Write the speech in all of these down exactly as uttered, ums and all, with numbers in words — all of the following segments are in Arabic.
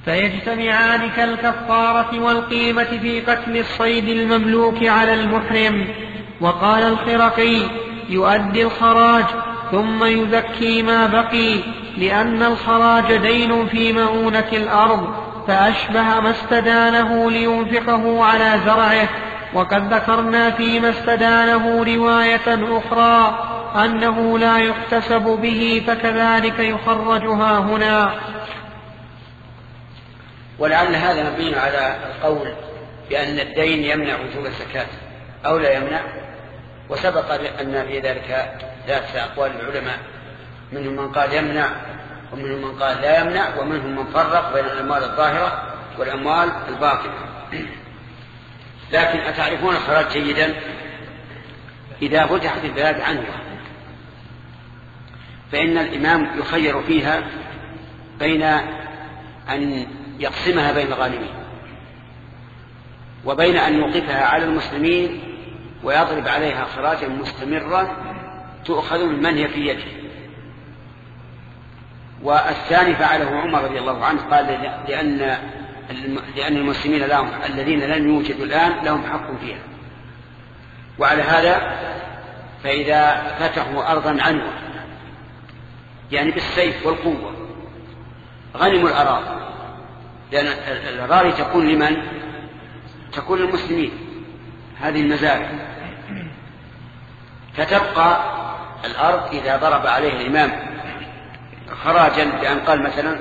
فيجتمعان كالكفارة والقيمة في قتل الصيد المملوك على المحرم. وقال الخرقي: يؤدي الخراج ثم يزكي ما بقي، لأن الخراج دين في مؤونة الأرض، فأشبه ما استدانه لينفقه على زرعه. وقد ذكرنا فيما استدانه رواية أخرى أنه لا يحتسب به، فكذلك يخرجها هنا. ولعل هذا مبين على القول بأن الدين يمنع وجوب الزكاة أو لا يمنع، وسبق أن في ذلك ثلاثة أقوال العلماء، منهم من قال يمنع، ومنهم من قال لا يمنع، ومنهم من فرق بين الأموال الظاهرة والأموال الباطنة. لكن أتعرفون الخراج جيدا؟ إذا فتحت البلاد عنه فإن الإمام يخير فيها بين أن يقسمها بين الغانمين وبين أن يوقفها على المسلمين ويضرب عليها خراجا مستمرا تؤخذ من من هي في يده. والثاني فعله عمر رضي الله عنه، قال لأن لأن المسلمين لهم الذين لم يوجدوا الآن لهم حق فيها. وعلى هذا فإذا فتحوا أرضا عنوة يعني بالسيف والقوة غنموا الأراضي، لأن الأراضي تكون لمن؟ تكون للمسلمين، هذه المزارع، فتبقى الأرض إذا ضرب عليها الإمام خراجا بأن قال مثلا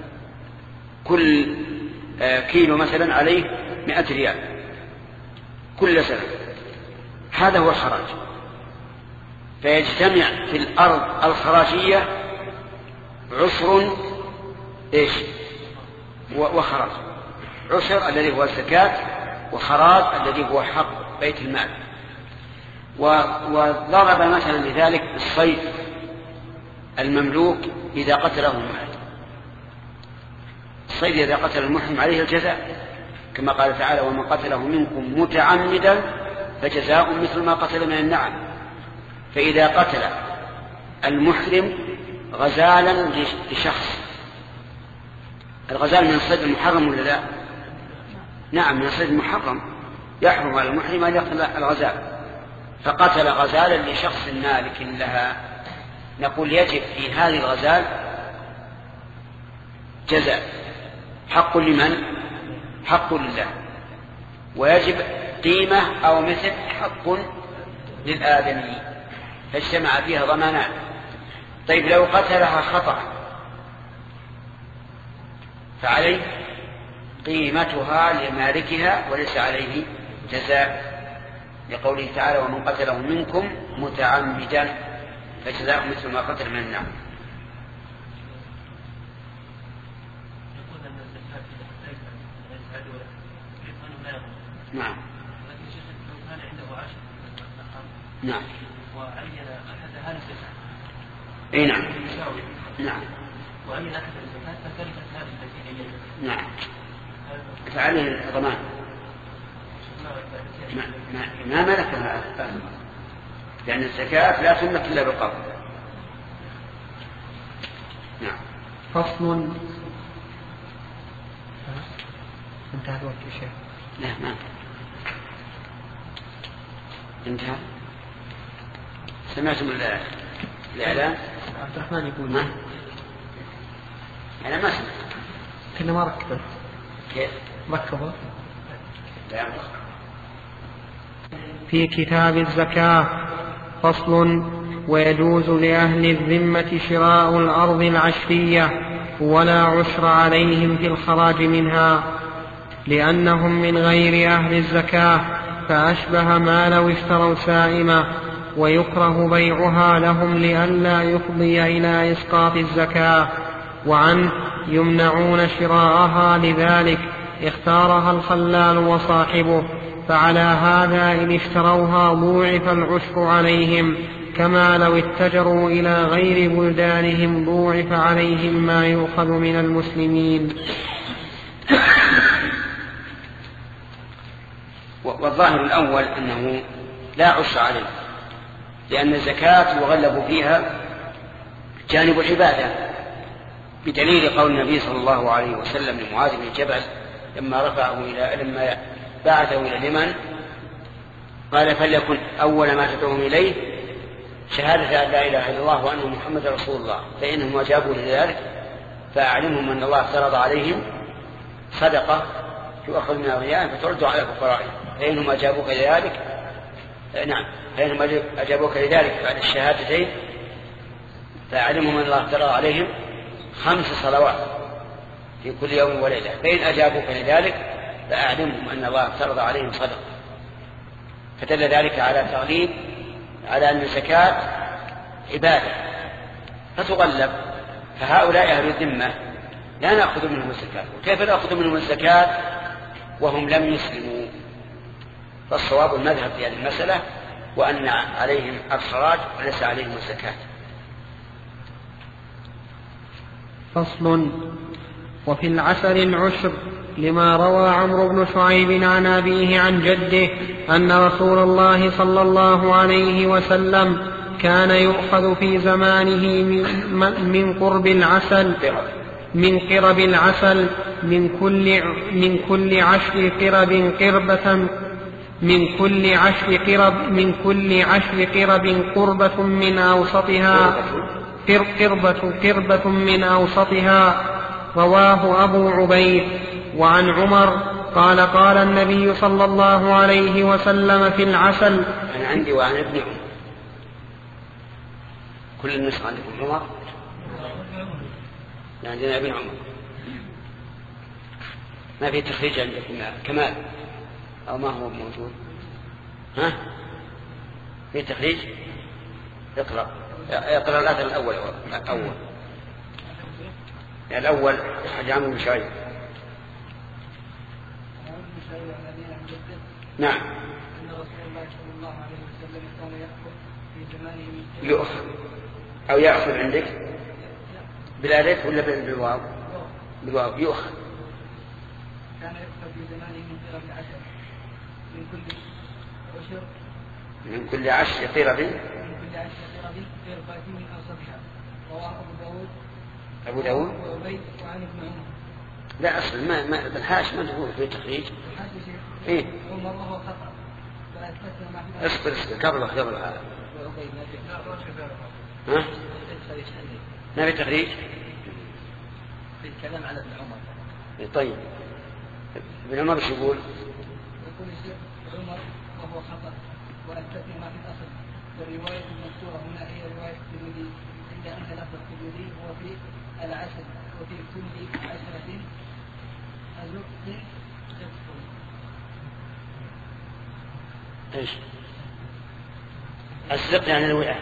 كل كيلو مثلا عليه مئة ريال كل سنة، هذا هو الخراج. فيجتمع في الأرض الخراجية عشر إيش وخراج، عشر الذي هو الزكاة، وخراج الذي هو حق بيت المال. وضرب مثلا لذلك الصيد المملوك إذا قتله المحرم، الصيد إذا قتل المحرم عليه الجزاء، كما قال تعالى: ومن قتله منكم متعمدا فجزاء مثل ما قتل من النعم. فإذا قتل المحرم غزالا لشخص، الغزال من الصيد المحرم ولا لا؟ نعم، من الصيد المحرم، يحرم على المحرم أن يقتل الغزال، فقتل غزالا لشخص مالك لها، نقول يجب في هذه الغزال جزاء، حق لمن؟ حق لله، ويجب قيمة أو مثل حق للآدمي، فاجتمع فيها ضمانات. طيب لو قتلها خطأ فعليه قيمتها لمالكها وليس عليه جزاء، لقوله تعالى: ومن قتله منكم متعمدا فجزاء مثل ما قتل من النعم. نعم نعم وعين أحد هذه الزكاة. أي نعم نعم وعين أحد الزكاة فتركت هذه التي عينها. نعم فعليه الضمان. ما ما ما ملكها، لأن الزكاة لا تملك إلا بالقبض. نعم. فصل. انتهى الوقت يا شيخ؟ لا ما انتهى. سمعتم الإعلان؟ عبد الرحمن يقول ما أنا ما سمعت. كنا ما ركبت. كيف؟ ركبوا. لا يمكن. في كتاب الزكاة. فصل. ويجوز لأهل الذمة شراء الأرض العشرية ولا عشر عليهم في الخراج منها، لأنهم من غير أهل الزكاة، فأشبه ما لو اشتروا سائمة، ويكره بيعها لهم لئلا يفضي إلى إسقاط الزكاة. وعنه يمنعون شراءها، لذلك اختارها الخلال وصاحبه، فعلى هذا إن اشتروها ضوعف العشر عليهم، كما لو اتجروا إلى غير بلدانهم ضوعف عليهم ما يؤخذ من المسلمين. والظاهر الأول أنه لا عشر عليه، لأن الزكاة يغلب فيها جانب العبادة، بدليل قول النبي صلى الله عليه وسلم لمعاذ بن جبل لما رفعه إلى لما بعثه إلى اليمن قال فليكن أول ما تدعوهم إليه شهادة أن لا إله إلا الله وأن محمد رسول الله، فإنهم أجابوا لذلك فأعلمهم أن الله افترض عليهم صدقة تؤخذ من أغنيائهم فترد على فقرائهم، فإنهم أجابوك لذلك نعم فإنهم أجابوك لذلك بعد الشهادتين فأعلمهم أن الله افترض عليهم خمس صلوات في كل يوم وليلة، فإن أجابوك لذلك فأعلمهم أن الله افترض عليهم صدقة. فدل ذلك على تغليب على أن الزكاة عبادة فتغلب، فهؤلاء أهل الذمة لا نأخذ منهم الزكاة، وكيف نأخذ منهم الزكاة وهم لم يسلموا؟ فالصواب المذهب في هذه المسألة وأن عليهم الخراج وليس عليهم الزكاة. فصل. وفي العسل العشر لما روى عمرو بن شعيب عن أبيه عن جده أن رسول الله صلى الله عليه وسلم كان يؤخذ في زمانه من قرب العسل من قرب العسل من كل من كل عشر قرب قربة من كل عشر قرب من كل عشر قرب قربة من أوسطها قربة قربة من أوسطها. رواه أبو عبيد. وعن عمر قال قال النبي صلى الله عليه وسلم في العسل. أنا عندي وعن ابن عمر، كل الناس عندكم عمر، عندنا ابن عمر، ما في تخريج عندكم كمال أو ما هو موجود؟ ها في تخريج؟ اقرأ اقرأ الأثر الأول الأول الأول حج عمرو بن شعيب. نعم. أن رسول الله صلى الله عليه وسلم كان يأخذ في زمانه من يؤخذ أو يأخذ عندك بالألف ولا بالواو؟ بالواو يؤخذ. كان يأخذ في زمانه من قرب العشر من كل عشر من كل عشر قرب من كل عشر قرب قربة من أوسطها. رواه أبو داود أبو داود وعبيد وعن ابن عمر. لا أصل ما ما بالحاش ما تقول في تخريج. إيه؟ عمر وهو خطأ. اصبر اصبر قبل قبل هذا. ها؟ ما في تخريج؟ في الكلام على ابن عمر. طيب. ابن عمر شو يقول؟ يقول الشيخ عمر وهو خطأ وأثبتنا ما في الأصل، والرواية المذكورة هنا هي رواية الترمذي، إلا أن لفظ الترمذي هو في العسل وفي كل عشرة أزق قسط. ايش؟ الزق يعني الوعاء.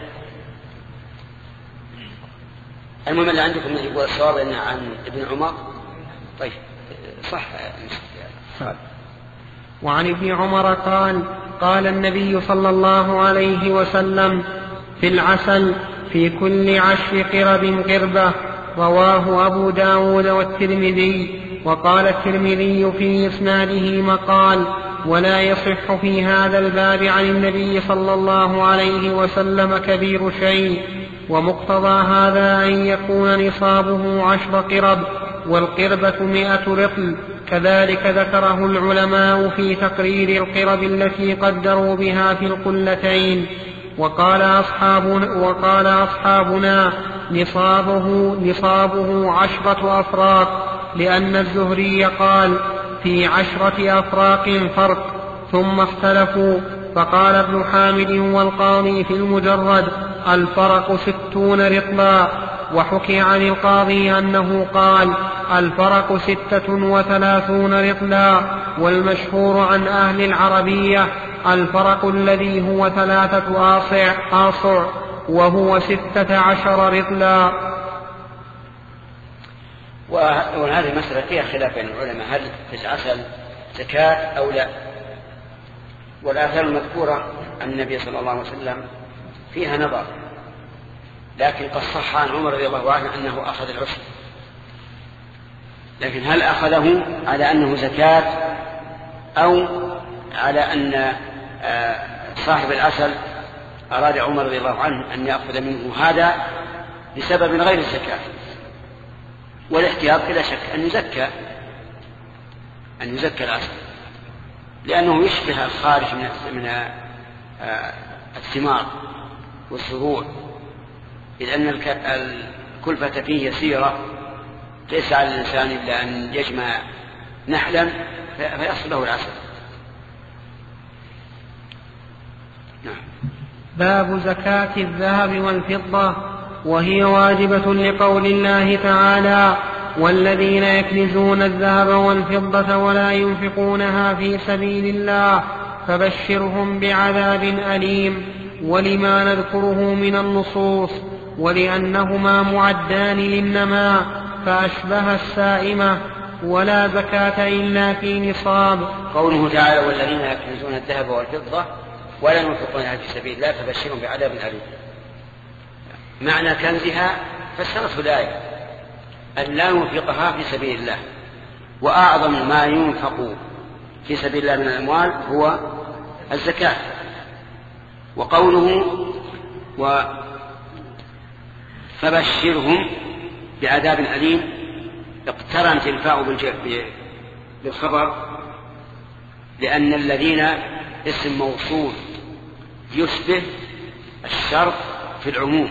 المهم اللي عندكم يقول الصواب ان عن ابن عمر. طيب صح. وعن ابن عمر قال قال النبي صلى الله عليه وسلم في العسل في كل عشر قرب قربة. رواه أبو داود والترمذي. وقال الترمذي في إسناده مقال ولا يصح في هذا الباب عن النبي صلى الله عليه وسلم كبير شيء، ومقتضى هذا أن يكون نصابه عشر قرب والقربة مئة رطل. كذلك ذكره العلماء في تقرير القرب التي قدروا بها في القلتين. وقال أصحابنا, وقال أصحابنا نصابه, نصابه عشرة أفراق، لأن الزهري قال في عشرة أفراق فرق، ثم اختلفوا. فقال ابن حامد والقاضي في المجرد الفرق ستون رطلا. وحكي عن القاضي أنه قال الفرق ستة وثلاثون رطلا. والمشهور عن أهل العربية الفرق الذي هو ثلاثة آصع, آصع وهو ستة عشر رطلا. وهذه المسألة فيها خلاف بين العلماء هل في العسل زكاة أو لا. والآثار المذكورة عن النبي صلى الله عليه وسلم فيها نظر، لكن قد صح عن عمر رضي الله عنه أنه أخذ العشر، لكن هل أخذه على أنه زكاة أو على أن صاحب العسل أراد عمر رضي الله عنه أن يأخذ منه هذا بسبب غير الزكاة؟ والاحتياط بلا شك أن يزكى أن يزكى الأصل، لأنه يشبه الخارج من الثمار والزروع، إذ أن الكلفة فيه يسيرة، ليس على الإنسان إلا أن يجمع نحلا فيحصل له العسل. نعم. باب زكاة الذهب والفضة، وهي واجبة لقول الله تعالى: والذين يكنزون الذهب والفضة ولا ينفقونها في سبيل الله فبشرهم بعذاب أليم. ولما نذكره من النصوص، ولأنهما معدان للنماء فأشبه السائمة، ولا زكاة إلا في نصاب. قوله تعالى: والذين يكنزون الذهب والفضة ولا ينفقونها في سبيل الله فبشرهم بعذاب أليم. معنى كنزها فسرته الآية أن لا ينفقها في سبيل الله، وأعظم ما ينفق في سبيل الله من الأموال هو الزكاة. وقوله و فبشرهم بعذاب أليم اقترنت الفاء بالخبر، لأن الذين اسم موصول يشبه الشرط في العموم،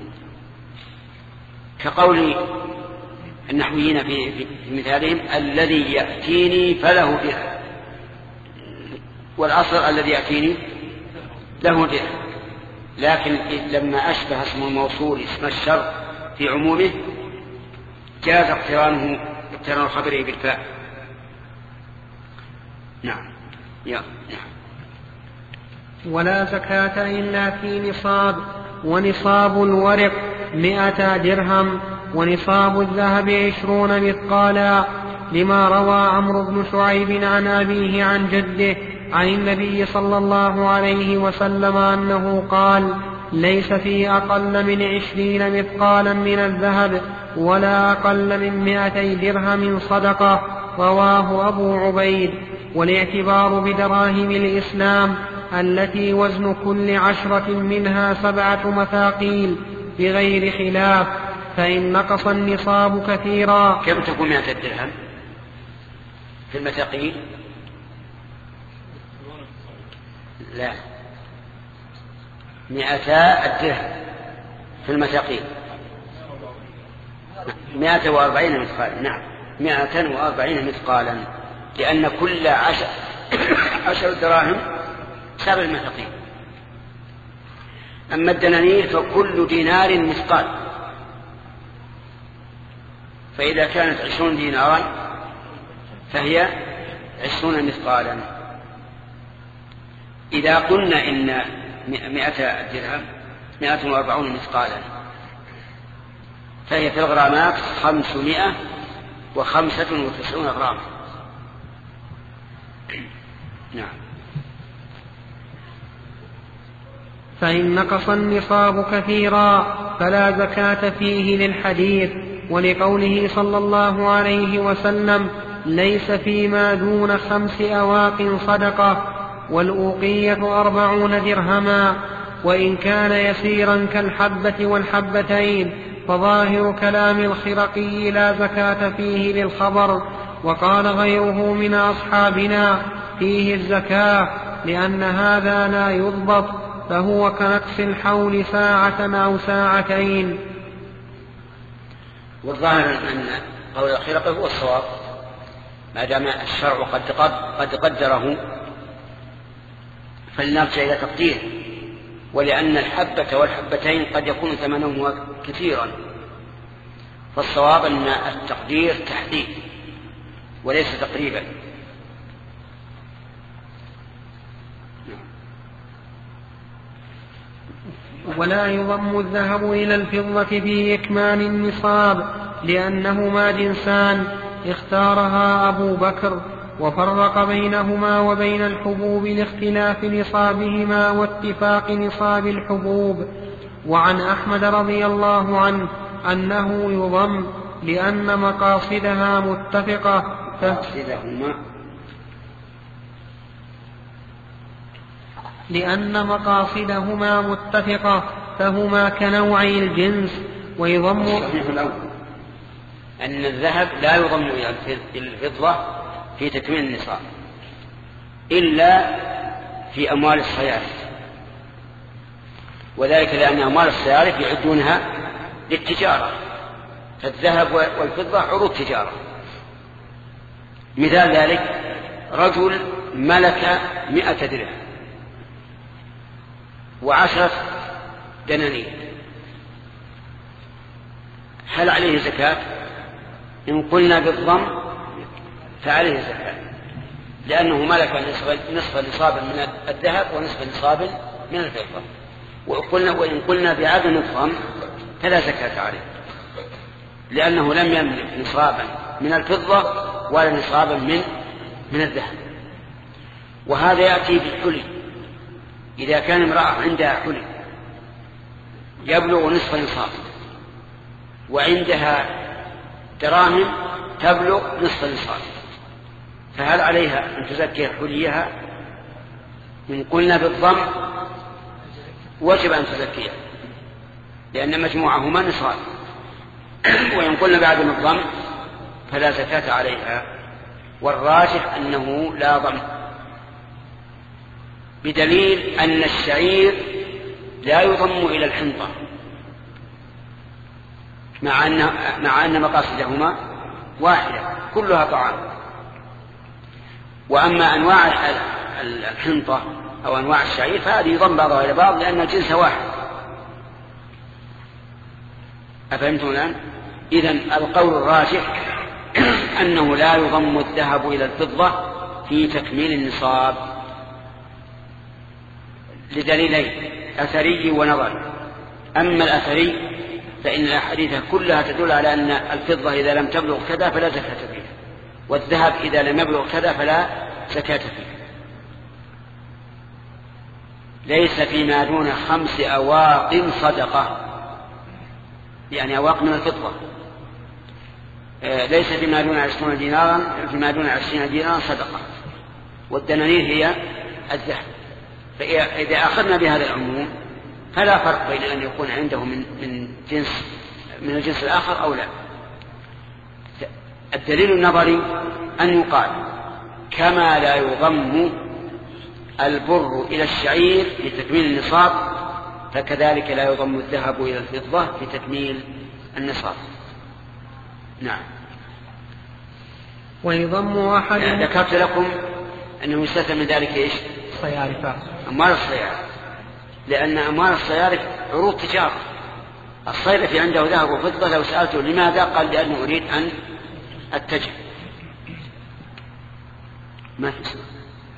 كقول النحويين في, في مثالهم: الذي يأتيني فله درهم، والأصل الذي يأتيني له درهم، لكن لما أشبه اسم الموصول اسم الشرط في عمومه جاز اقترانه اقتران خبره بالفاء. نعم. يا نعم. ولا زكاة إلا في نصاب، ونصاب الورق مئة درهم، ونصاب الذهب عشرون مثقالا، لما روى عمرو بن شعيب عن أبيه عن جده عن النبي صلى الله عليه وسلم أنه قال: ليس في أقل من عشرين مثقالا من الذهب ولا أقل من مئتي درهم صدقة. رواه أبو عبيد. والاعتبار بدراهم الإسلام التي وزن كل عشرة منها سبعة مثاقيل بغير خلاف، فإن نقص النصاب كثيرا. كم تكون مئة درهم في المثاقيل؟ لا، مئتا الدرهم في المثاقيل مئة وأربعين مثقالا. نعم، مئة وأربعين مثقالا، لأن كل عشر عشر دراهم سبع المثاقيل. أما الدنانير فكل دينار مثقال، فإذا كانت عشرون دينارا فهي عشرون مثقالا. إذا قلنا إن مئة درهم مئة وأربعون مثقالا فهي في الغرامات خمسمائة وخمسة وتسعون غراما. نعم. فإن نقص النصاب كثيرا فلا زكاة فيه للحديث، ولقوله صلى الله عليه وسلم: ليس فيما دون خمس أواق صدقة، والأوقية أربعون درهما، وإن كان يسيرا كالحبة والحبتين فظاهر كلام الخرقي لا زكاة فيه للخبر. وقال غيره من أصحابنا: فيه الزكاة، لأن هذا لا يضبط، فهو كنقص الحول ساعة أو ساعتين. والظاهر أن قول الخرقي هو الصواب، ما دام الشرع قد قد قدره فلنرجع إلى تقديره، ولأن الحبة والحبتين قد يكون ثمنهما كثيرا، فالصواب أن التقدير تحديد وليس تقريبا. ولا يضم الذهب إلى الفضة في إكمال النصاب، لأنهما جنسان اختارها أبو بكر، وفرق بينهما وبين الحبوب لاختلاف نصابهما واتفاق نصاب الحبوب. وعن أحمد رضي الله عنه أنه يضم لأن مقاصدها متفقة لأن مقاصدهما متفقة فهما كنوعي الجنس. ويضم أن الذهب لا يضم إلى الفضة في تكميل النصاب إلا في أموال الصيارف، وذلك لأن أموال الصيارف يعدونها للتجارة، فالذهب والفضة عروض تجارة. مثال ذلك رجل ملك مئة درهم وعشرة دنانير، هل عليه زكاة؟ إن قلنا بالضم فعليه زكاة، لأنه ملك نصف نصابا من الذهب ونصف نصابا من الفضة. وقلنا وإن قلنا بعدم الضم فلا زكاة عليه، لأنه لم يملك نصابا من الفضة ولا نصابا من من الذهب. وهذا يأتي بالحلي، إذا كان امرأة عندها حلي يبلغ نصف نصاب وعندها دراهم تبلغ نصف نصاب، فهل عليها أن تزكي حليها؟ إن قلنا بالضم وجب أن تزكيها لأن مجموعهما نصاب، وإن قلنا بعدم الضم فلا زكاة عليها. والراجح أنه لا ضم، بدليل أن الشعير لا يضم إلى الحنطة مع أن مع أن مقاصدهما واحدة كلها طعام. وأما أنواع الحنطة أو أنواع الشعير فهذه يضم بعضها إلى بعض لأن الجنس واحد. أفهمتم الآن؟ إذن القول الراجح أنه لا يضم الذهب إلى الفضة في تكميل النصاب لدليلين، أثري ونظري. أما الأثري فإن الأحاديث كلها تدل على أن الفضة إذا لم تبلغ كذا فلا زكاة فيها، والذهب إذا لم يبلغ كذا فلا زكاة فيه. ليس فيما دون خمس أواق صدقة، يعني أواق من الفضة. ليس فيما دون عشرين دينارا فيما دون عشرين دينارا صدقة، والدنانير هي الذهب. فإذا أخذنا بهذا العموم فلا فرق بين أن يكون عنده من من جنس من الجنس الآخر أو لا. الدليل النظري أن يقال كما لا يضم البر إلى الشعير لتكميل النصاب فكذلك لا يضم الذهب إلى الفضة في تكميل النصاب. نعم. ويضم أحد يعني ذكرت لكم أنه يستثنى من ذلك إيش؟ صيارفة، أموال الصيارف، لأن أموال الصيارف عروض تجارة. الصيرفي عنده ذهب وفضة لو سألته لماذا قال لأنه أريد أن أتجه. ما في سؤال؟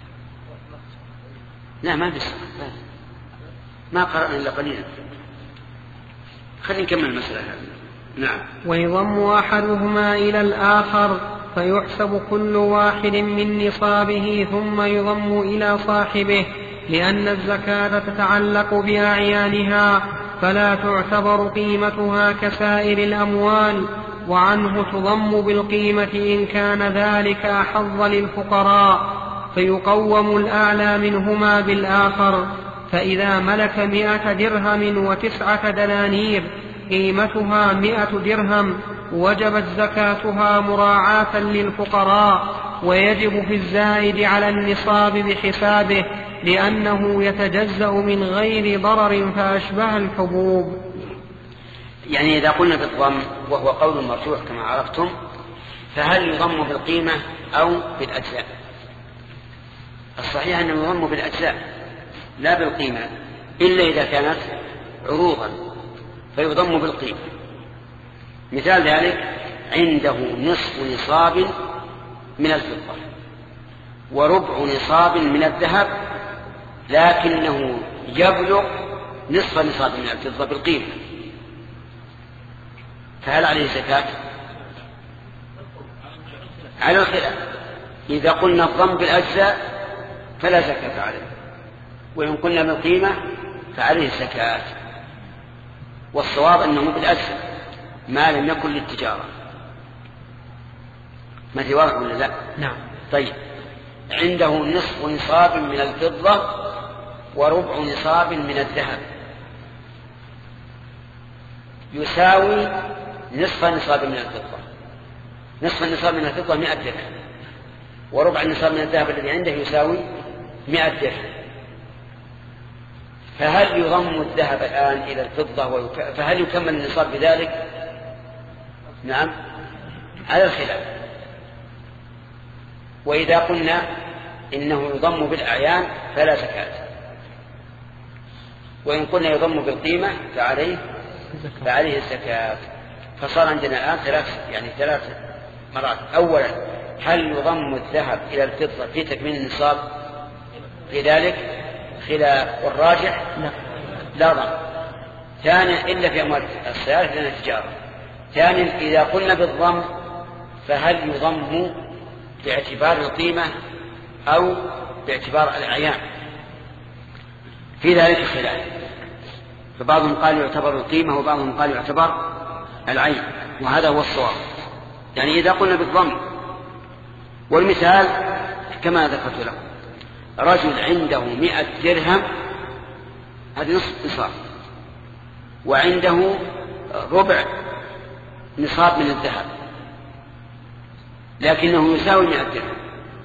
لا ما في سؤال، ما قرأنا إلا قليلا. خلينا نكمل المسألة هذه. نعم. ويضم أحدهما إلى الآخر فيحسب كل واحد من نصابه ثم يضم إلى صاحبه، لأن الزكاة تتعلق بأعيانها فلا تعتبر قيمتها كسائر الأموال، وعنه تضم بالقيمة إن كان ذلك أحظ للفقراء، فيقوم الأعلى منهما بالآخر. فإذا ملك مئة درهم وتسعة دنانير قيمتها مئة درهم وجبت زكاتها مراعاة للفقراء، ويجب في الزائد على النصاب بحسابه لأنه يتجزأ من غير ضرر فأشبه الحبوب. يعني إذا قلنا بالضم وهو قول مرجوح كما عرفتم، فهل يضم بالقيمة أو بالأجزاء؟ الصحيح أنه يضم بالأجزاء لا بالقيمة، إلا إذا كانت عروضا فيضم بالقيمة. مثال ذلك عنده نصف نصاب من الفضة وربع نصاب من الذهب لكنه يبلغ نصف نصاب من الفضة بالقيمة، فهل عليه زكاة؟ على الخلاف. إذا قلنا الضم بالأجزاء فلا زكاة عليه، وإن قلنا بالقيمة فعليه زكاة. والصواب أنه بالأجزاء ما لم يكن للتجارة. ما في واضح ولا لا؟ نعم. طيب، عنده نصف نصاب من الفضة وربع نصاب من الذهب يساوي نصف نصاب من الفضة، نصف النصاب من الفضة مئة درهم، وربع النصاب من الذهب الذي عنده يساوي مئة درهم، فهل يضم الذهب الآن إلى الفضة ويك... فهل يكمل النصاب بذلك؟ نعم، على الخلاف. وإذا قلنا إنه يضم بالأعيان فلا زكاة، وإن قلنا يضم بالقيمة فعليه فعليه الزكاة. فصار عندنا الآن ثلاث يعني ثلاث مرات. أولا، هل يضم الذهب إلى الفضة في تكميل النصاب؟ في ذلك خلاف، والراجح لا لا ضم. ثانيا، إلا في أموال السيارة لأنها تجارة. ثانيا، إذا قلنا بالضم فهل يضم باعتبار القيمة أو باعتبار الأعيان؟ في ذلك خلاف، فبعضهم قال يعتبر القيمة وبعضهم قال يعتبر العين، وهذا هو الصواب. يعني إذا قلنا بالضم، والمثال كما ذكرت لكم، رجل عنده مئة درهم، هذا نصف نصاب، وعنده ربع نصاب من الذهب، لكنه يساوي مئة درهم.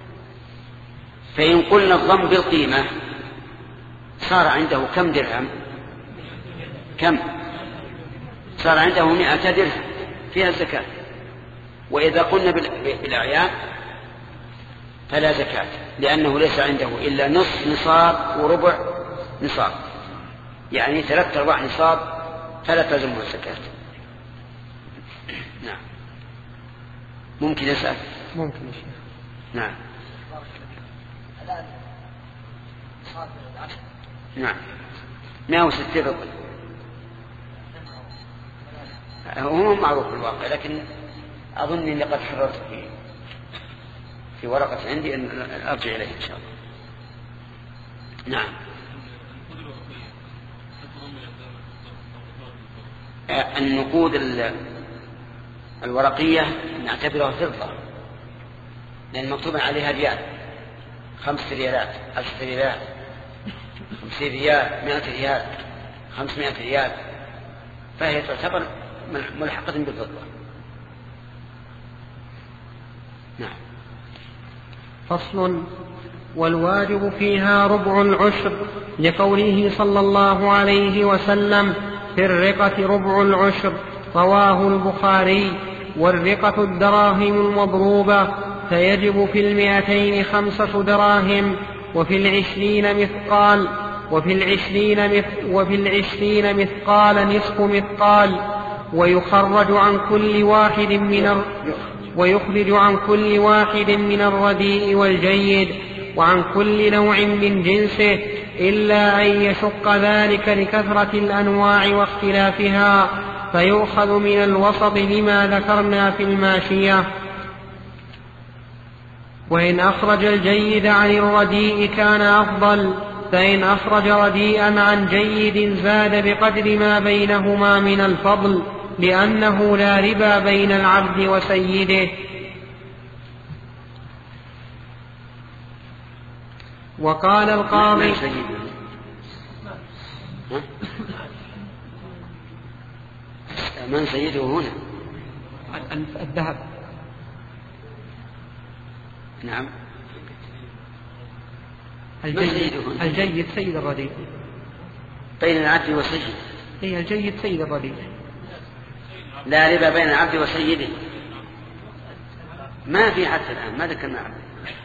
فإن قلنا الضم بالقيمة صار عنده كم درهم؟ كم؟ صار عنده مئة درهم فيها الزكاة. وإذا قلنا بالأعيان فلا زكاة، لأنه ليس عنده إلا نصف نصاب وربع نصاب، يعني ثلاثة أرباع نصاب، فلا تلزمه الزكاة. نعم. ممكن أسأل؟ ممكن يا شيخ. نعم. نعم، مئة وستين رطل، هو معروف في الواقع، لكن أظن أني قد حررت في في ورقة عندي أن أرجع إليه إن شاء الله. نعم. النقود الورقية نعتبرها فضة، لأن مكتوب عليها ريال، خمس ريالات، عشر ريالات، خمسين ريال، مئة ريال، خمسمائة ريال، فهي تعتبر ملحقة بالفضة. نعم. فصل: والواجب فيها ربع العشر، لقوله صلى الله عليه وسلم: في الرقة ربع العشر، رواه البخاري. والرقة الدراهم المضروبة، فيجب في المئتين خمسة دراهم، وفي العشرين مثقال، وفي العشرين, مث وفي العشرين مثقال نصف مثقال. ويخرج عن كل واحد من الر... ويخرج عن كل واحد من الرديء والجيد، وعن كل نوع من جنسه، إلا أن يشق ذلك لكثرة الأنواع واختلافها، فيؤخذ من الوسط لما ذكرنا في الماشية. وإن أخرج الجيد عن الرديء كان أفضل، فإن أخرج رديئا عن جيد زاد بقدر ما بينهما من الفضل، لأنه لا ربا بين العبد وسيده. وقال القاضي: من سيده هنا؟ الذهب. نعم. الجيد, الجيد سيد الرديء. بين العبد وسيده. هي الجيد سيد الرديء. لا ربا بين العبد وسيده، ما في حتى الآن، ما ذكرنا عبد.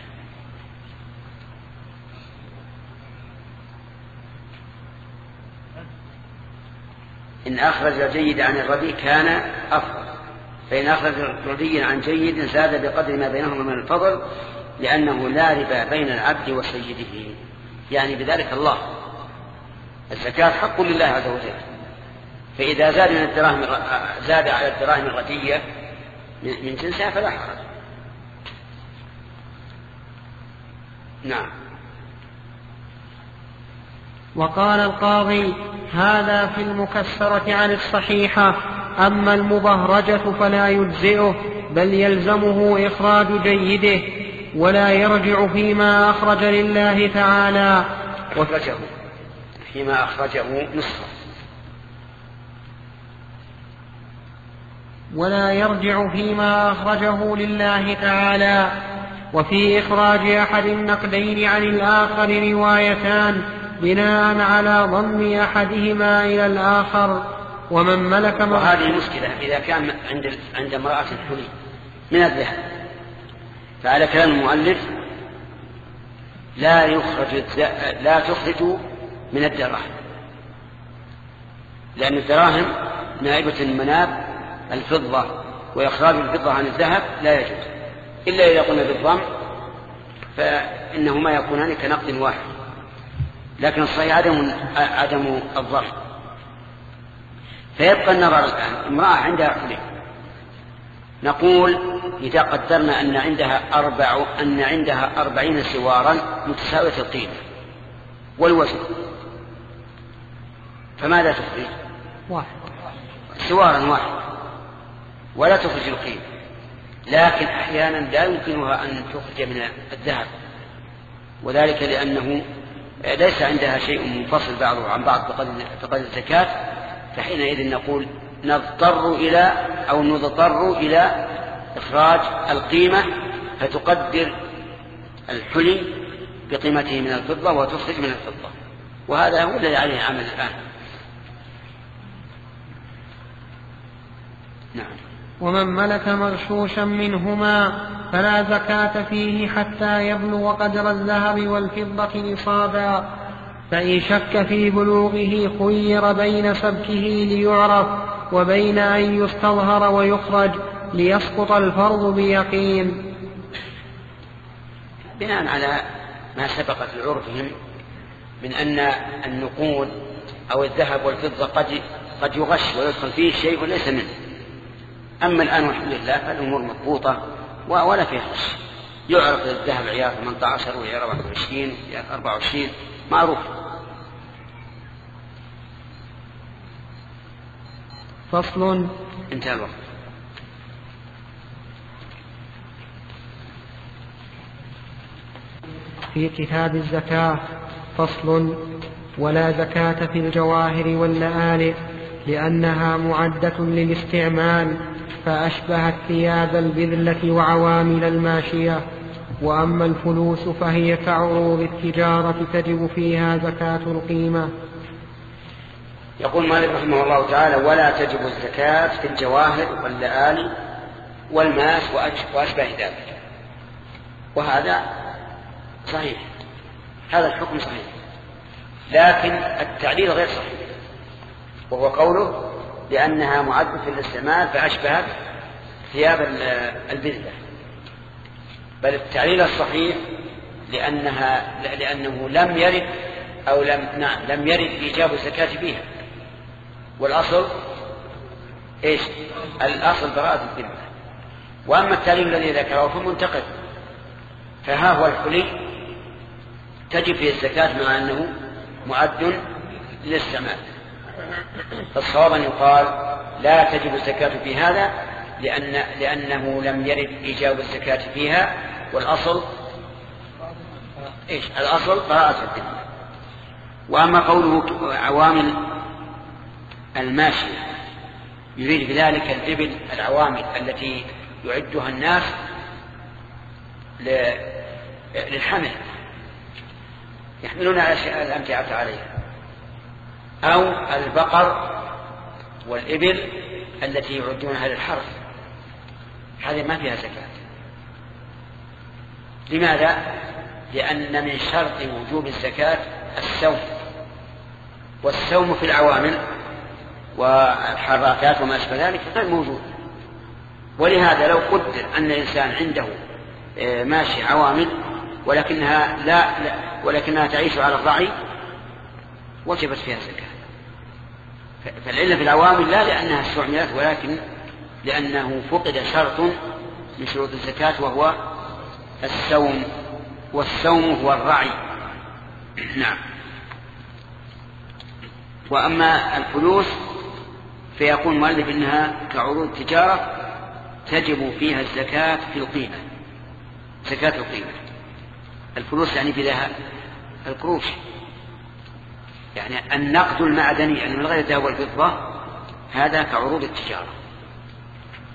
إن أخرج الجيد عن الرديء كان أفضل، فإن أخرج الرديء عن جيد زاد بقدر ما بينهما من الفضل، لأنه لا ربا بين العبد وسيده، يعني بذلك الله. الزكاة حق لله عز وجل، فإذا زاد من الدراهم زاد على الدراهم الردية من جنسها فلا حرج. نعم. وقال القاضي: هذا في المكسرة عن الصحيحة، أما المبهرجة فلا يجزئه، بل يلزمه إخراج جيده، ولا يرجع فيما أخرج لله تعالى. وأخرجه فيما أخرجه نصفه. ولا يرجع فيما أخرجه لله تعالى. وفي إخراج أحد النقدين عن الآخر روايتان بناء على ضم أحدهما إلى الآخر. ومن ملك وهذه مشكلة إذا كان عند عند امرأة حلي من الذهب، فعلى كلام المؤلف لا يخرج لا تخرج من الدراهم، لأن الدراهم نائبة مناب الفضة، وإخراج الفضة عن الذهب لا يجوز إلا إذا قلنا بالضم، فإنهما يكونان كنقد واحد. لكن الصحيح عدم عدم الضم. فيبقى النظر الآن، امرأة عندها حلي، نقول إذا قدرنا أن عندها أربع أن عندها أربعين سوارا متساوية القيمة والوزن، فماذا تخرج؟ واحد سوارا واحد ولا تخرج القيمة. لكن أحيانا لا يمكنها أن تخرج من الذهب، وذلك لأنه ليس عندها شيء منفصل بعضه عن بعض بقدر الزكاة، فحينئذ نقول نضطر إلى أو نضطر إلى إخراج القيمة، فتقدر الحلي بقيمته من الفضة وتخرج من الفضة، وهذا هو الذي عليه عمل الآن. نعم. ومن ملك مغشوشا منهما فلا زكاة فيه حتى يبلغ قدر الذهب والفضة نصابا، فإن شك في بلوغه خير بين سبكه ليعرف وبين أن يستظهر ويخرج ليسقط الفرض بيقين. بناء على ما سبق في عرفهم من أن النقود أو الذهب والفضة قد قد يغش ويدخل فيه شيء ليس منه. أما الآن والحمد لله فالأمور مضبوطة ولا فيها غش، يعرف الذهب عيار ثمانية عشر وعيار أربعة وعشرين وعيار أربعة وعشرين معروف. فصل. انتهى الوقت. في كتاب الزكاة. فصل. ولا زكاة في الجواهر واللآلئ لأنها معدة للاستعمال، فأشبهت ثياب البذلة وعوامل الماشية. وأما الفلوس فهي كعروض التجارة تجب فيها زكاة القيمة. يقول مالك رحمه الله تعالى: ولا تجب الزكاة في الجواهر واللآلئ والماس وأشبه ذلك. وهذا صحيح، هذا الحكم صحيح، لكن التعليل غير صحيح، وهو قوله لأنها معدة للاستعمال فأشبهت ثياب البذلة. بل التعليل الصحيح لأنها لأنه لم يرد أو لم نعم لم يرد إيجاب الزكاة فيها، والأصل إيش؟ الأصل براءة الذمة. وأما التعليل الذي ذكره فمنتقد، فها هو الحلي تجب فيه الزكاة مع أنه معد للاستعمال، فالصواب أن يقال لا تجب الزكاة في هذا لأن لأنه لم يرد إيجاب الزكاة فيها، والأصل إيش؟ الأصل براءة الذمة. وأما قوله عوامل الماشية يريد بذلك الإبل العوامل التي يعدها الناس للحمل، يحملون الأمتعة عليها، أو البقر والإبل التي يعدونها للحرث، هذه ما فيها زكاة. لماذا؟ لأن من شرط وجوب الزكاة السوم، والسوم في العوامل والحراكات وما أشبه ذلك غير موجود. ولهذا لو قدر أن الإنسان عنده ماشي عوامل ولكنها لا, لا ولكنها تعيش على الرعي وجبت فيها الزكاة. فالعلة في العوامل لا لأنها استعملت، ولكن لأنه فقد شرط من شروط الزكاة وهو السوم، والسوم هو الرعي. نعم. وأما الفلوس فيقول المؤلف إنها كعروض تجارة تجب فيها الزكاة في القيمة، زكاة القيمة. الفلوس يعني بها القروش، يعني النقد المعدني يعني من غير الذهب والفضة، هذا كعروض التجارة.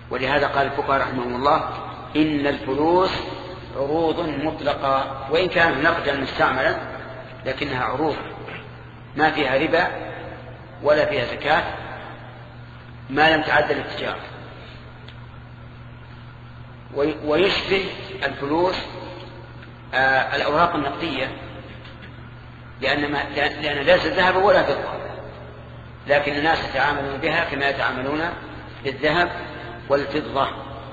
ولهذا قال الفقهاء رحمهم الله إن الفلوس عروض مطلقة، وإن كانت نقدا مستعملا لكنها عروض ما فيها ربا ولا فيها زكاة ما لم تعد للتجارة. ويشبه الفلوس آه الأوراق النقدية، لأن, ما لأن ليس ذهب ولا فضة، لكن الناس يتعاملون بها كما يتعاملون بالذهب والفضة.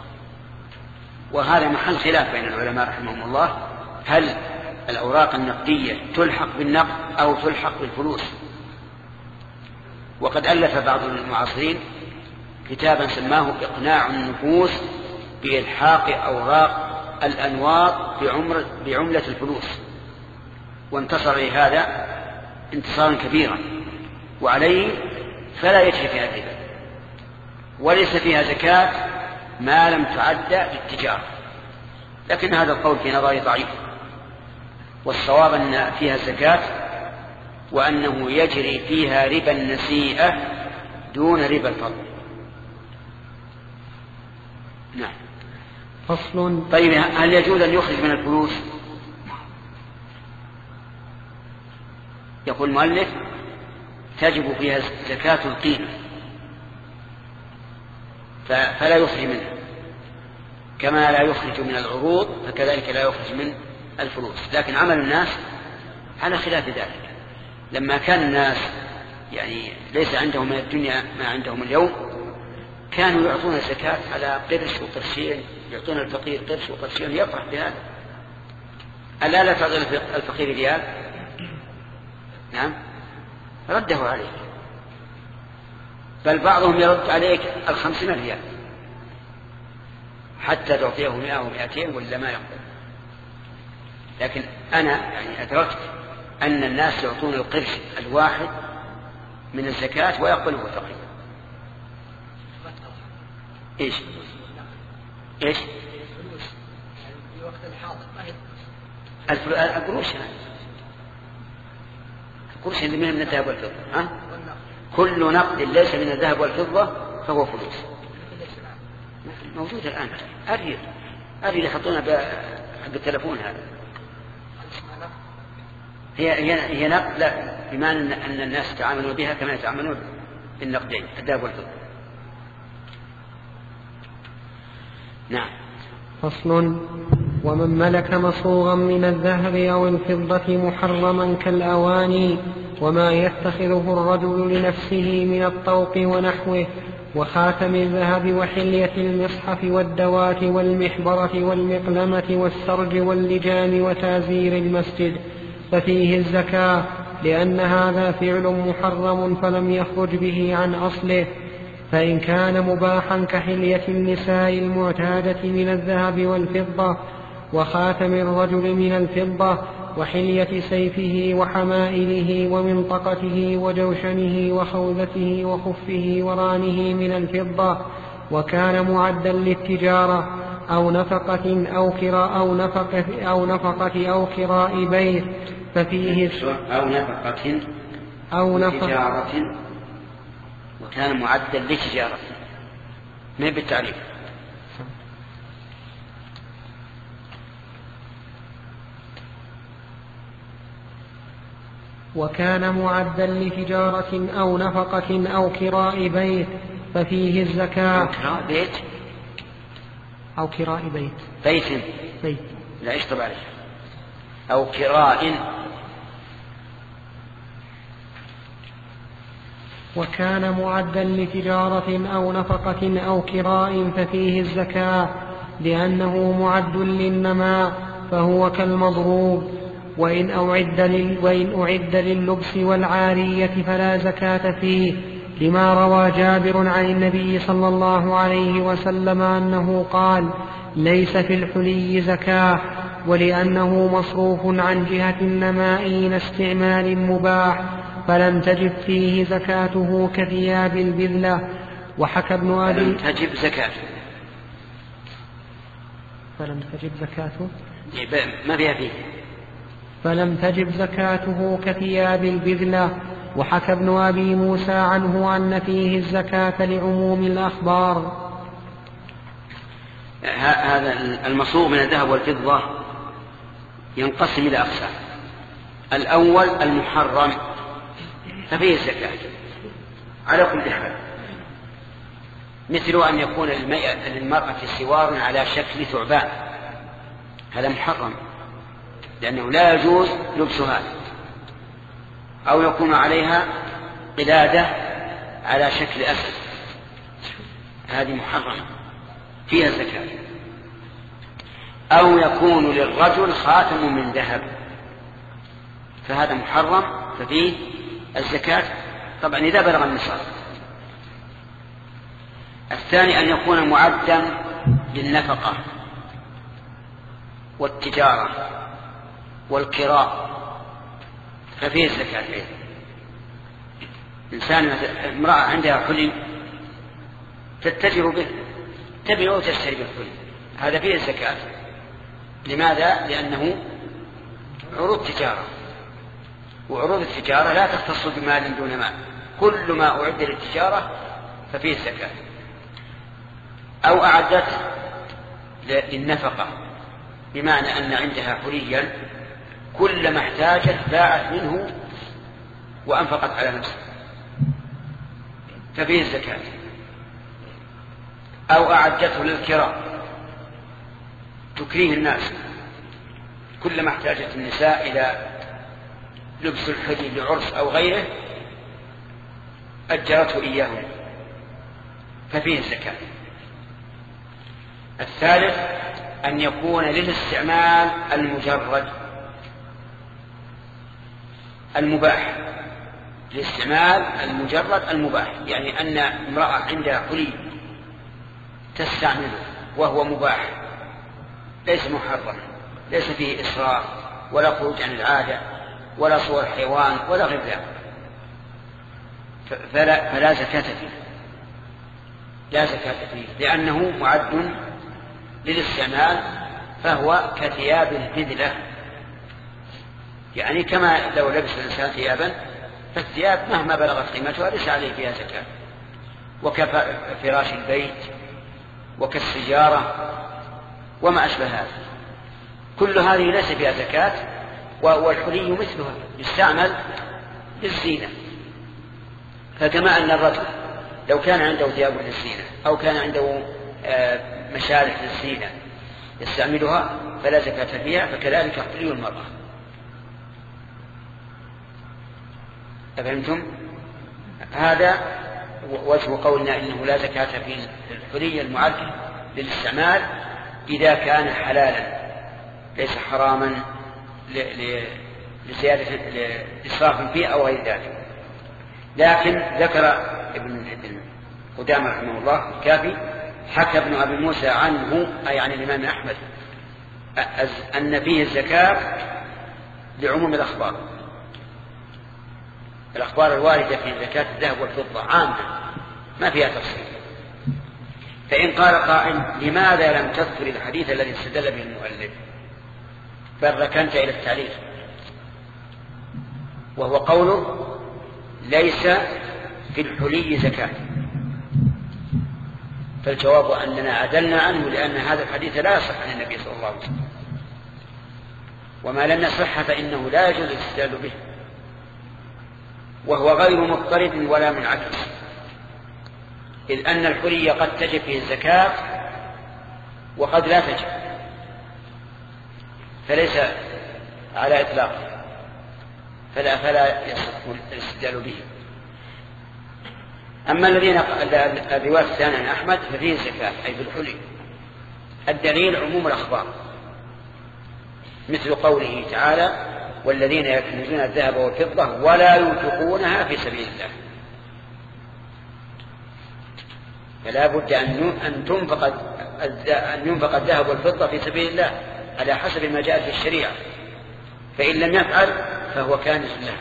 وهذا محل خلاف بين العلماء رحمهم الله، هل الأوراق النقدية تلحق بالنقد أو تلحق بالفلوس؟ وقد ألف بعض المعاصرين كتابا سماه إقناع النفوس بإلحاق أوراق الأنواط بعملة الفلوس، وانتصر لهذا انتصارا كبيرا، وعليه فلا يجري فيها الربا وليس فيها زكاة ما لم تعد للتجارة. لكن هذا القول في نظري ضعيف، والصواب أن فيها الزكاة وأنه يجري فيها ربا النسيئة دون ربا الفضل. نعم. فصل. طيب هل يجوز أن يخرج من الفلوس؟ يقول المؤلف تجب فيها زكاة القيمة فلا يخرج منها، كما لا يخرج من العروض فكذلك لا يخرج من الفلوس. لكن عمل الناس على خلاف ذلك، لما كان الناس يعني ليس عندهم من الدنيا ما عندهم اليوم كانوا يعطون الزكاة على قرش وقرشين، يعطون الفقير قرش وقرشين يفرح بهذا. ألا لا تعطي الفقير ريال؟ نعم رده عليك، بل بعضهم يرد عليك الخمسين ريال حتى تعطيه مئة ومئتين ولا ما يقبل. لكن أنا يعني أدركت أن الناس يعطون القرش الواحد من الزكاة ويقبله تقريبا. إيش إيش القروش القروش اللي من الذهب والفضة، ها؟ كل نقد ليس من الذهب والفضة فهو فلوس. موجود الآن أريد أريد يحطونها بالتلفون. هذا هي هي هي نقد، لا بمعنى أن الناس يتعاملون بها كما يتعاملون بالنقدين الذهب والفضة. نعم. فصل. ومن ملك مصوغا من الذهب أو الفضة محرما كالأواني وما يتخذه الرجل لنفسه من الطوق ونحوه وخاتم الذهب وحلية المصحف والدوات والمحبرة والمقلمة والسرج واللجام وتازير المسجد ففيه الزكاة، لأن هذا فعل محرم فلم يخرج به عن أصله. فإن كان مباحا كحلية النساء المعتادة من الذهب والفضة وخاتم الرجل من الفضة وحلية سيفه وحمائله ومنطقته وجوشنه وخوذته وخفه ورانه من الفضة، وكان معدا للتجارة أو نفقة أو كراء أو نفقة أو نفقة أو كراء بيت ففيه أو نفقة أو نفقة وكان معدا للتجارة ما بالتعريف. وكان معدا لتجارة أو نفقة أو كراء بيت ففيه الزكاة. أو كراء بيت أو كراء بيت بيت بيت لا اشطب عليه. أو كراء. وكان معدا لتجارة أو نفقة أو كراء ففيه الزكاة، لأنه معد للنماء فهو كالمضروب. وإن أعد, لل وإن أعد لللبس والعارية فلا زكاة فيه، لما روى جابر عن النبي صلى الله عليه وسلم أنه قال: ليس في الحلي زكاة، ولأنه مصروف عن جهة النماء استعمال مباح فلم تجب فيه زكاته كثياب البذلة. وحكى ابن أبي فلم تجب زكاته فلم تجب زكاته ما فيها فيه فلم تجب زكاته كثياب البذلة. وحكى ابن أبي موسى عنه أن فيه الزكاة لعموم الأخبار. هذا المصروف من الذهب والفضة ينقسم إلى أقسام. الأول المحرم ففيه الزكاة على كل حال، مثل أن يكون للمرأة سوار على شكل ثعبان، هذا محرم لأنه لا يجوز لبسها، أو يكون عليها قلادة على شكل أسد، هذه محرمة فيها الزكاة. أو يكون للرجل خاتم من ذهب، فهذا محرم ففيه الزكاة طبعا إذا بلغ النصاب. الثاني أن يكون معدا للنفقة والتجارة والكراء، ففيه الزكاة أيضا. إنسان امرأة عندها حلي تتجر به، تبيع وتشتري بالحلي، هذا فيه الزكاة. لماذا؟ لأنه عروض تجارة، وعروض التجارة لا تختص بمال دون مال، كل ما أعد للتجارة ففيه الزكاة. أو أعدت للنفقة، بمعنى أن عندها حليا كلما احتاجت باعت منه وأنفقت على نفسها، ففيه الزكاة. أو أعدته للكراء، تكريه الناس، كلما احتاجت النساء إلى لبس الحلي لعرس أو غيره أجرته إياه، ففيه الزكاة. الثالث أن يكون للاستعمال المجرد المباح، الاستعمال المجرد المباح، يعني أن امرأة عندها حلي تستعمله وهو مباح، ليس محرم، ليس فيه إسراف ولا خروج عن العادة ولا صور حيوان ولا غير ذلك، فلا, فلا زكاة فيه، لا زكاة فيه، لأنه معد للاستعمال، فهو كثياب البذلة، يعني كما لو لبس الإنسان ثيابا، فالثياب مهما بلغت قيمتها ليس عليه فيها زكاة. وكفراش البيت وكالسجارة وما أشبه هذا، كل هذه ليس فيها زكاة. والحلي مثلها يستعمل للزينة، فكما أن الرجل لو كان عنده ثياب للزينة أو كان عنده مشارف للزينة يستعملها فلا زكاة فيها، فكذلك حلي المرأة. أفهمتم؟ هذا وجه قولنا إنه لا زكاة في الحلي المعد للاستعمال إذا كان حلالا ليس حراما لزيادة إسراف فيه أو غير ذلك. لكن ذكر ابن قدامة رحمه الله كافي، حكى ابن أبي موسى عنه أي عن الإمام أحمد أن فيه الزكاة لعموم الأخبار، الأخبار الواردة في زكاة الذهب والفضة عامة ما فيها تفصيل. فإن قال قائل لماذا لم تذكر الحديث الذي استدل به المؤلف بل ركنت إلى التعليق، وهو قوله ليس في الحلي زكاة؟ فالجواب أننا عدلنا عنه لأن هذا الحديث لا يصح عن النبي صلى الله عليه وسلم، وما لم يصح فإنه لا يجوز الاستدلال به، وهو غير مضطرد ولا منعكس، إذ أن الحلي قد تجب فيه الزكاة وقد لا تجب، فليس على إطلاق، فلا, فلا يصح الاستدلال به. أما الذين الرواية الثانية عن أحمد ففيه الزكاة أي في الحلي. الدليل عموم الأخبار، مثل قوله تعالى والذين يكنزون الذهب والفضة ولا ينفقونها في سبيل الله، فلا بد أن تنفق أن ينفق الذهب والفضة في سبيل الله على حسب ما جاء في الشريعة، فإن لم يفعل فهو كانز له.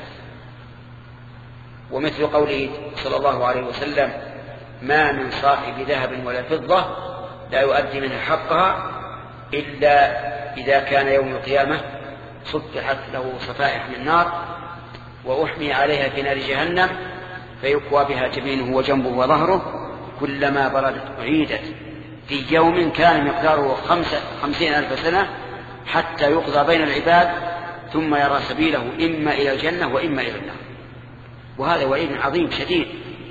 ومثل قوله صلى الله عليه وسلم ما من صاحب ذهب ولا فضة لا يؤدي منها حقها إلا إذا كان يوم القيامة صفحت له صفائح من نار وأحمي عليها في نار جهنم فيكوى بها جبينه وجنبه وظهره كلما بردت أعيدت في يوم كان مقداره خمسة خمسين ألف سنة حتى يقضى بين العباد ثم يرى سبيله إما إلى الجنة وإما إلى النار. وهذا وعيد عظيم شديد.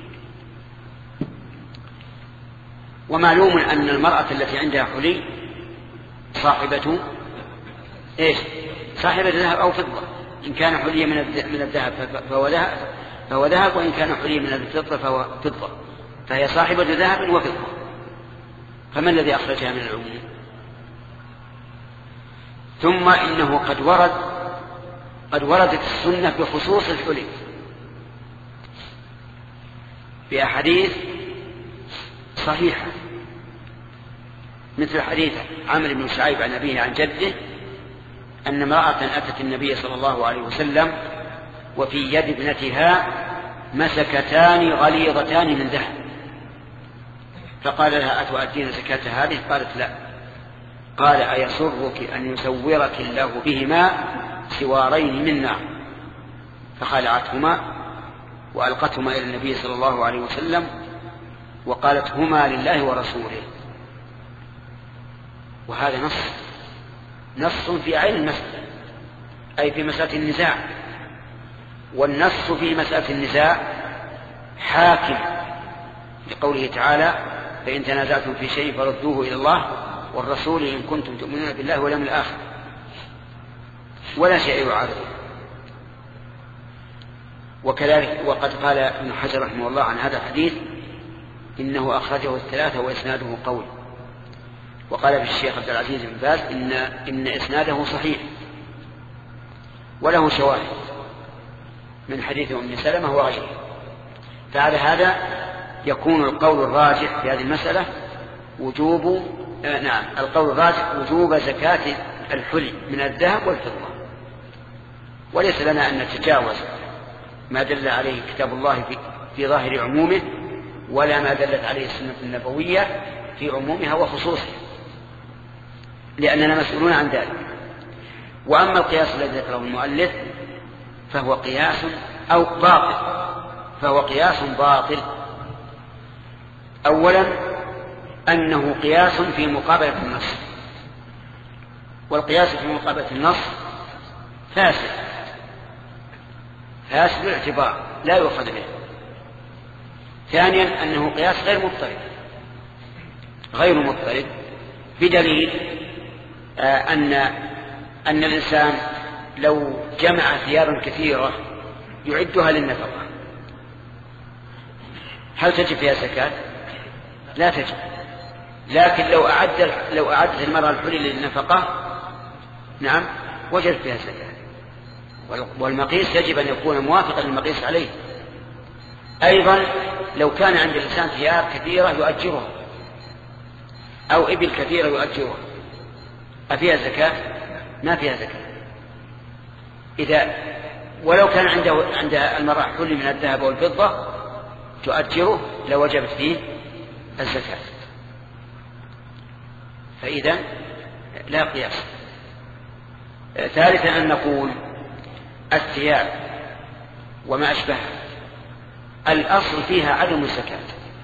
ومعلوم أن المرأة التي عندها حلي صاحبة إيش؟ صاحبة ذهب أو فضة. إن كان حلي من الذهب فهو ذهب فهو ذهب، وإن كان حلي من الفضة فهو فضة، فهي صاحبة ذهب وفضة. فما الذي أخرجها من العموم؟ ثم إنه قد ورد قد وردت السنة بخصوص الحلي بأحاديث صحيحة، مثل حديث عمرو بن شعيب عن أبيه عن جده أن امرأة أتت النبي صلى الله عليه وسلم وفي يد ابنتها مسكتان غليظتان من ذهب، فقال لها: أتؤدين زكاة هذه؟ قالت: لا. قال: أيسرك أن يسورك الله بهما سوارين من نار؟ فخلعتهما وألقتهما إلى النبي صلى الله عليه وسلم وقالت: هما لله ورسوله. وهذا نص نص في عين المسألة، أي في مسألة النزاع. والنص في مسألة النزاع حاكم لقوله تعالى: فإن تنازعتم في شيء فردوه إلى الله والرسول إن كنتم تؤمنون بالله واليوم الآخر، ولا شيء يعارضه. وكذلك وقد قال ابن حجر رحمه الله عن هذا الحديث إنه أخرجه الثلاثة وإسناده قوي. وقال في الشيخ عبد العزيز بن باز إن, إن إسناده صحيح وله شواهد من حديث أم سلمة وغيره. فعلى هذا يكون القول الراجح في هذه المسألة وجوب آه نعم القول الراجح وجوب زكاة الحلي من الذهب والفضة. وليس لنا أن نتجاوز ما دل عليه كتاب الله في, في ظاهر عمومه، ولا ما دلت عليه السنة النبوية في عمومها وخصوصها، لأننا مسؤولون عن ذلك. وأما القياس الذي ذكره المؤلف فهو قياس أو باطل فهو قياس باطل. أولا أنه قياس في مقابلة النص، والقياس في مقابلة النص فاسد فاسد الاعتبار لا يؤخذ به. ثانيا أنه قياس غير مضطرد غير مضطرد بدليل آه أن أن الإنسان لو جمع ثيابا كثيرة يعدها للنفقة، هل تجب فيها زكاة؟ لا تجب. لكن لو أعد لو أعدت المرأة الحلي للنفقة نعم وجب فيها زكاة. والمقيس يجب أن يكون موافقا للمقيس عليه. أيضا لو كان عند الإنسان ثياب كثيرة يؤجرها أو إبل كثيرة يؤجرها، أفيها زكاة؟ ما فيها زكاة. إذا ولو كان عنده عند المرأة حلي من الذهب والفضة تؤجره لوجبت فيه الزكاة. فإذا لا قياس. ثالثا أن نقول الثياب وما أشبهها الأصل فيها عدم الزكاة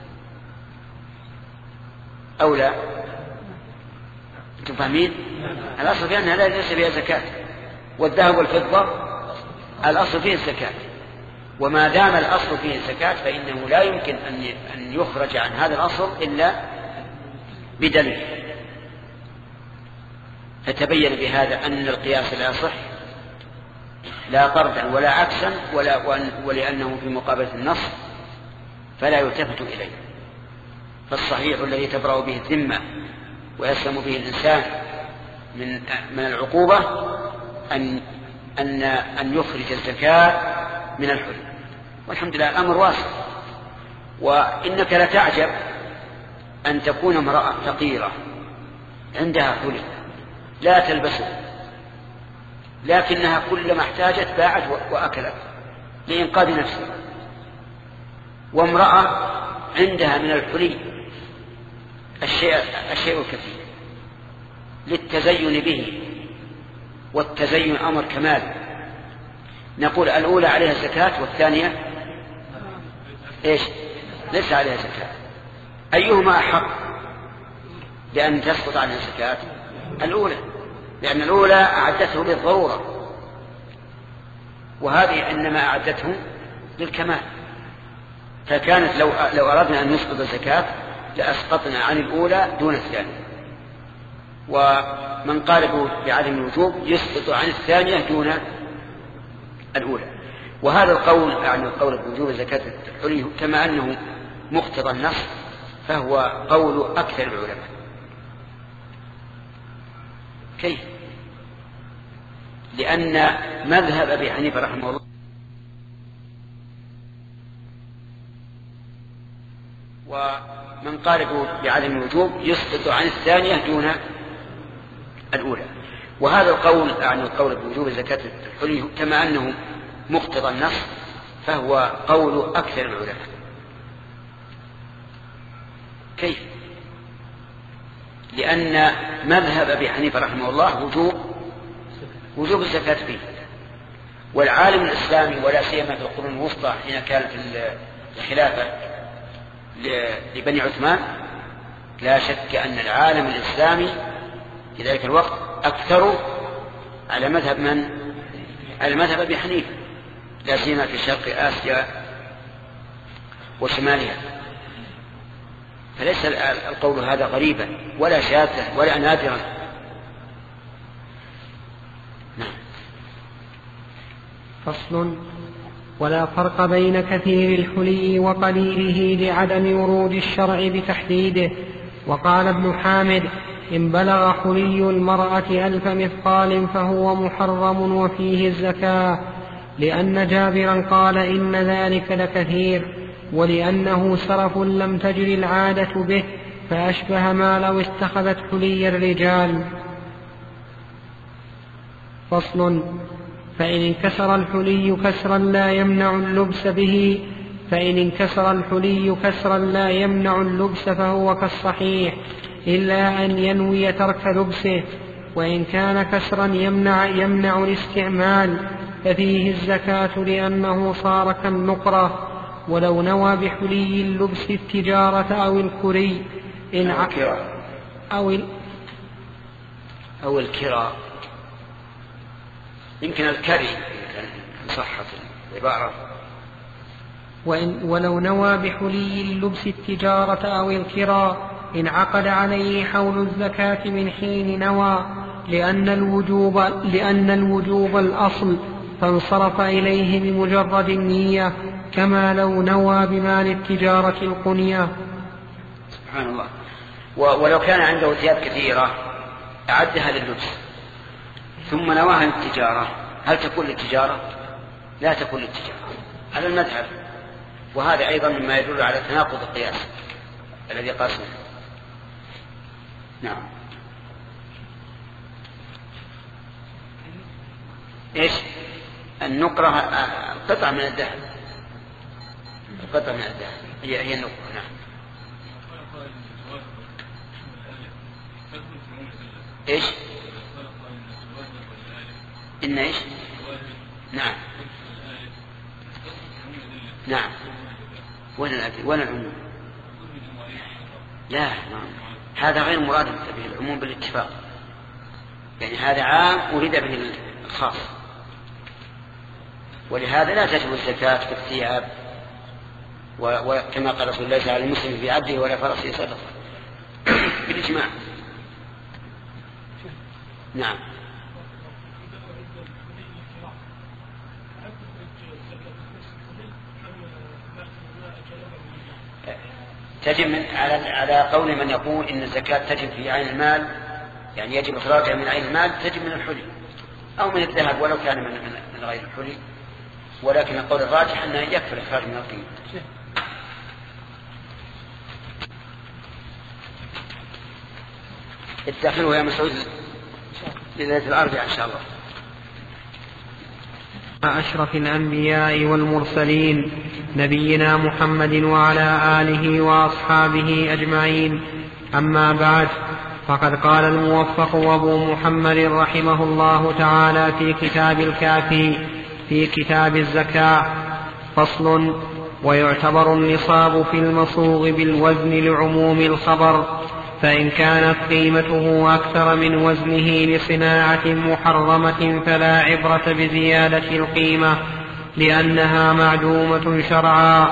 أو لا؟ أنتم فاهمين؟ الأصل فيها أنها ليس فيها زكاة. والذهب والفضة الأصل فيه الزكاة، وما دام الأصل فيه الزكاة فإنه لا يمكن أن يخرج عن هذا الأصل إلا بدليل. فتبين بهذا أن القياس لا يصح لا طردا ولا عكسا ولا ولأنه في مقابلة النص فلا يلتفت إليه. فالصحيح الذي تبرأ به الذمة ويسلم به الإنسان من من العقوبة أن أن أن يخرج الزكاة من الحلي. والحمد لله الأمر واسع. وإنك لتعجب أن تكون امرأة فقيرة عندها حلي لا تلبسه، لكنها كلما احتاجت باعت وأكلت لإنقاذ نفسها. وامرأة عندها من الحلي الشيء الشيء الكثير للتزين به، والتزين أمر كمال. نقول الأولى عليها زكاة والثانية إيش؟ ليس عليها زكاة. أيهما أحق؟ بأن تسقط عن الزكاة الأولى، لأن الأولى أعدته للضرورة، وهذه إنما أعدته للكمال. فكانت لو لو أردنا أن نسقط الزكاة لأسقطنا عن الأولى دون الثانية. ومن قال بعدم الوجوب يسقط عن الثانية دون الأولى. وهذا القول يعني القول بوجوب زكاة الحلي كما أنه مقتضى النص فهو قول أكثر العلماء. كيف؟ لأن مذهب أبي حنيفة رحمه الله ومن قال بعدم الوجوب يسقط عن الثانية دون الأولى. وهذا القول يعني القول بوجوب زكاة الحلي كما أنه مقتضى النص فهو قول أكثر العلماء. كيف؟ لأن مذهب أبي حنيفة رحمه الله وجوب وجوب الزكاة فيه. والعالم الإسلامي ولا سيما في القرون الوسطى حين كانت الخلافة لبني عثمان لا شك أن العالم الإسلامي في ذلك الوقت أكثر على مذهب من؟ على مذهب أبي حنيفة، لا سيما في شرق آسيا وشمالها. فليس القول هذا غريبا ولا شاذا ولا نادرا. نعم. فصل: ولا فرق بين كثير الحلي وقليله لعدم ورود الشرع بتحديده. وقال ابن حامد: إن بلغ حلي المرأة ألف مثقال فهو محرم وفيه الزكاة، لأن جابرا قال إن ذلك لكثير، ولأنه سرف لم تجر العادة به، فأشبه ما لو اتخذت حلي الرجال. فصل: فإن انكسر الحلي كسرا لا يمنع اللبس به فإن انكسر الحلي كسرا لا يمنع اللبس فهو كالصحيح، إلا أن ينوي ترك لبسه. وإن كان كسرا يمنع, يمنع الاستعمال ففيه الزكاة، لأنه صار كالنقرة. ولو نوى بحلي اللبس التجارة أو الكري إن أو الكراء أو, ال... أو الكراء يمكن الكري صحة العبارة. وإن ولو نوى بحلي اللبس التجارة أو الكراء انعقد عليه حول الزكاة من حين نوى، لأن الوجوب, لأن الوجوب الأصل، فانصرف إليه بمجرد النية، كما لو نوى بمال التجارة القنية. سبحان الله. ولو كان عنده ثياب كثيرة أعدها لللبس ثم نواها للتجارة، هل تكون للتجارة؟ لا تكون للتجارة على المذهب. وهذا أيضا مما يدل على تناقض القياس الذي قاسمه. نعم. إيش؟ النقرة قطعة من الذهب، قطعة من الذهب هي هي النقرة. نعم. إيش؟ إن إيش؟ نعم نعم. وين الأدلة؟ وين العموم؟ لا، هذا غير مراد به العموم بالاتفاق، يعني هذا عام أريد به الخاص. ولهذا لا تجب الزكاة في الثياب، وكما قال رسول الله تعالى: المسلم في عبده ولا فرسه صدقة بالإجماع. نعم. تجب من على على قول من يقول إن الزكاة تجب في عين المال، يعني يجب إخراجها من عين المال، تجب من الحلي أو من الذهب ولو كان من, من غير الحلي. ولكن القول الراجح أنه يكفي الإخراج من القيمة. اتخذوا يا مسعود ليلة الأربعاء إن شاء الله. أشرف الأنبياء والمرسلين نبينا محمد وعلى آله وأصحابه أجمعين. أما بعد، فقد قال الموفق أبو محمد رحمه الله تعالى في كتاب الكافي في كتاب الزكاة: فصل: ويعتبر النصاب في المصوغ بالوزن لعموم الخبر، فإن كانت قيمته أكثر من وزنه لصناعة محرمة فلا عبرة بزيادة القيمة لأنها معدومة شرعا.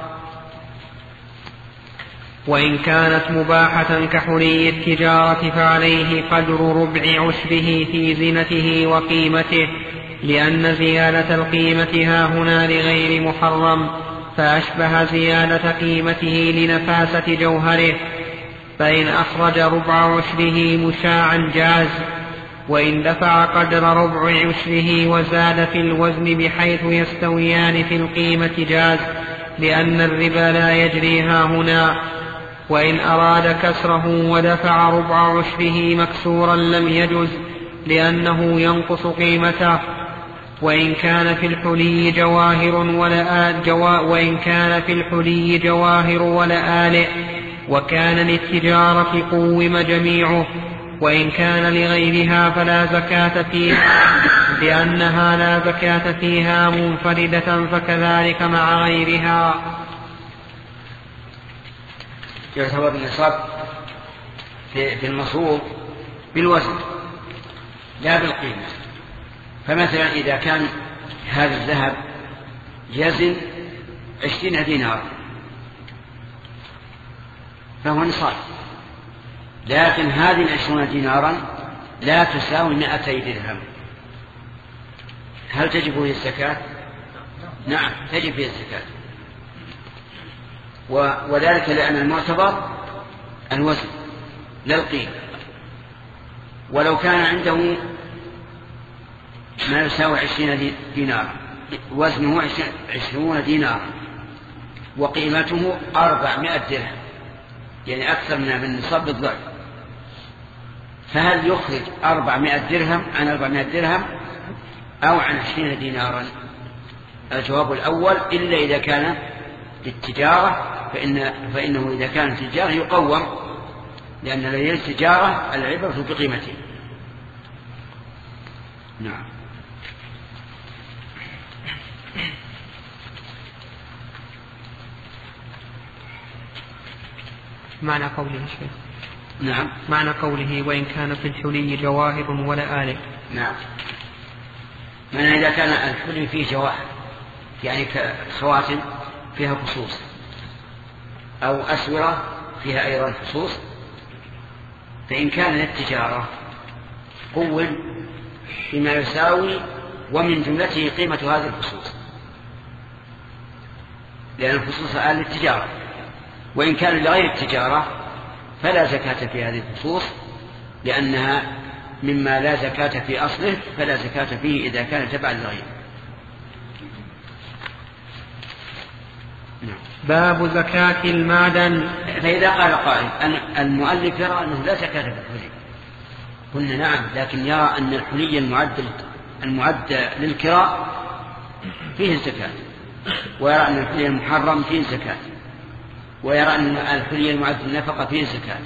وإن كانت مباحة كحلي التجارة فعليه قدر ربع عشره في زينته وقيمته، لأن زيادة القيمة هاهنا لغير محرم فأشبه زيادة قيمته لنفاسة جوهره، فإن أخرج ربع عشره مشاعا جاز، وإن دفع قدر ربع عشره وزاد في الوزن بحيث يستويان في القيمة جاز، لأن الربا لا يجري هاهنا. وإن أراد كسره ودفع ربع عشره مكسورا لم يجز، لأنه ينقص قيمته. وإن كان في الحلي جواهر ولا جوا وإن كان في الحلي جواهر ولآلئ وكان للتجارة قوم جميعه، وإن كان لغيرها فلا زكاة فيها، لأنها لا زكاة فيها منفردة، فكذلك مع غيرها. يعتبر النصاب في المصروف بالوزن لا بالقيمة. فمثلا إذا كان هذا الذهب يزن عشرين دينار فهو نصاب، لكن هذه العشرون دينارا لا تساوي مائتي درهم، هل تجب فيه الزكاة؟ نعم تجب فيه الزكاة، وذلك لأن المعتبر الوزن لا القيمة. ولو كان عنده ما يساوي عشرين دينار، وزنه عشرون دينار وقيمته أربعمائة درهم، يعني أكثر من نصاب بالضعف، فهل يخرج أربعمائة درهم عن أربعمائة درهم أو عن عشرين دينارا؟ الجواب الأول، إلا إذا كان للتجارة فإن فإنه إذا كان التجارة يقوم، لأن الذي التجارة العبرة بقيمته. نعم. معنى قوله شيء. نعم. معنى قوله وإن كان في الحلي جواهر ولا آلئ. نعم. معنى إذا كان الحلي فيه جواهر، يعني كخواتم فيها خصوص، أو أسورة فيها أيضا خصوص، فإن كان للتجارة قوم بما يساوي ومن جملته قيمة هذه الخصوص، لأن الخصوص آل للتجارة. وإن كان لغير التجارة فلا زكاة في هذه الخصوص، لأنها مما لا زكاة في أصله، فلا زكاة فيه إذا كان تبعا لغيره. باب زكاة المعدن. فإذا قال قائل أن المؤلف يرى أنه لا زكاة في الحلي، قلنا نعم، لكن يرى أن الحلي المعد المعد للكراء فيه الزكاة، ويرى أن الحلي المحرم فيه الزكاة، ويرى أن الحلي المعد للنفقة فيه الزكاة.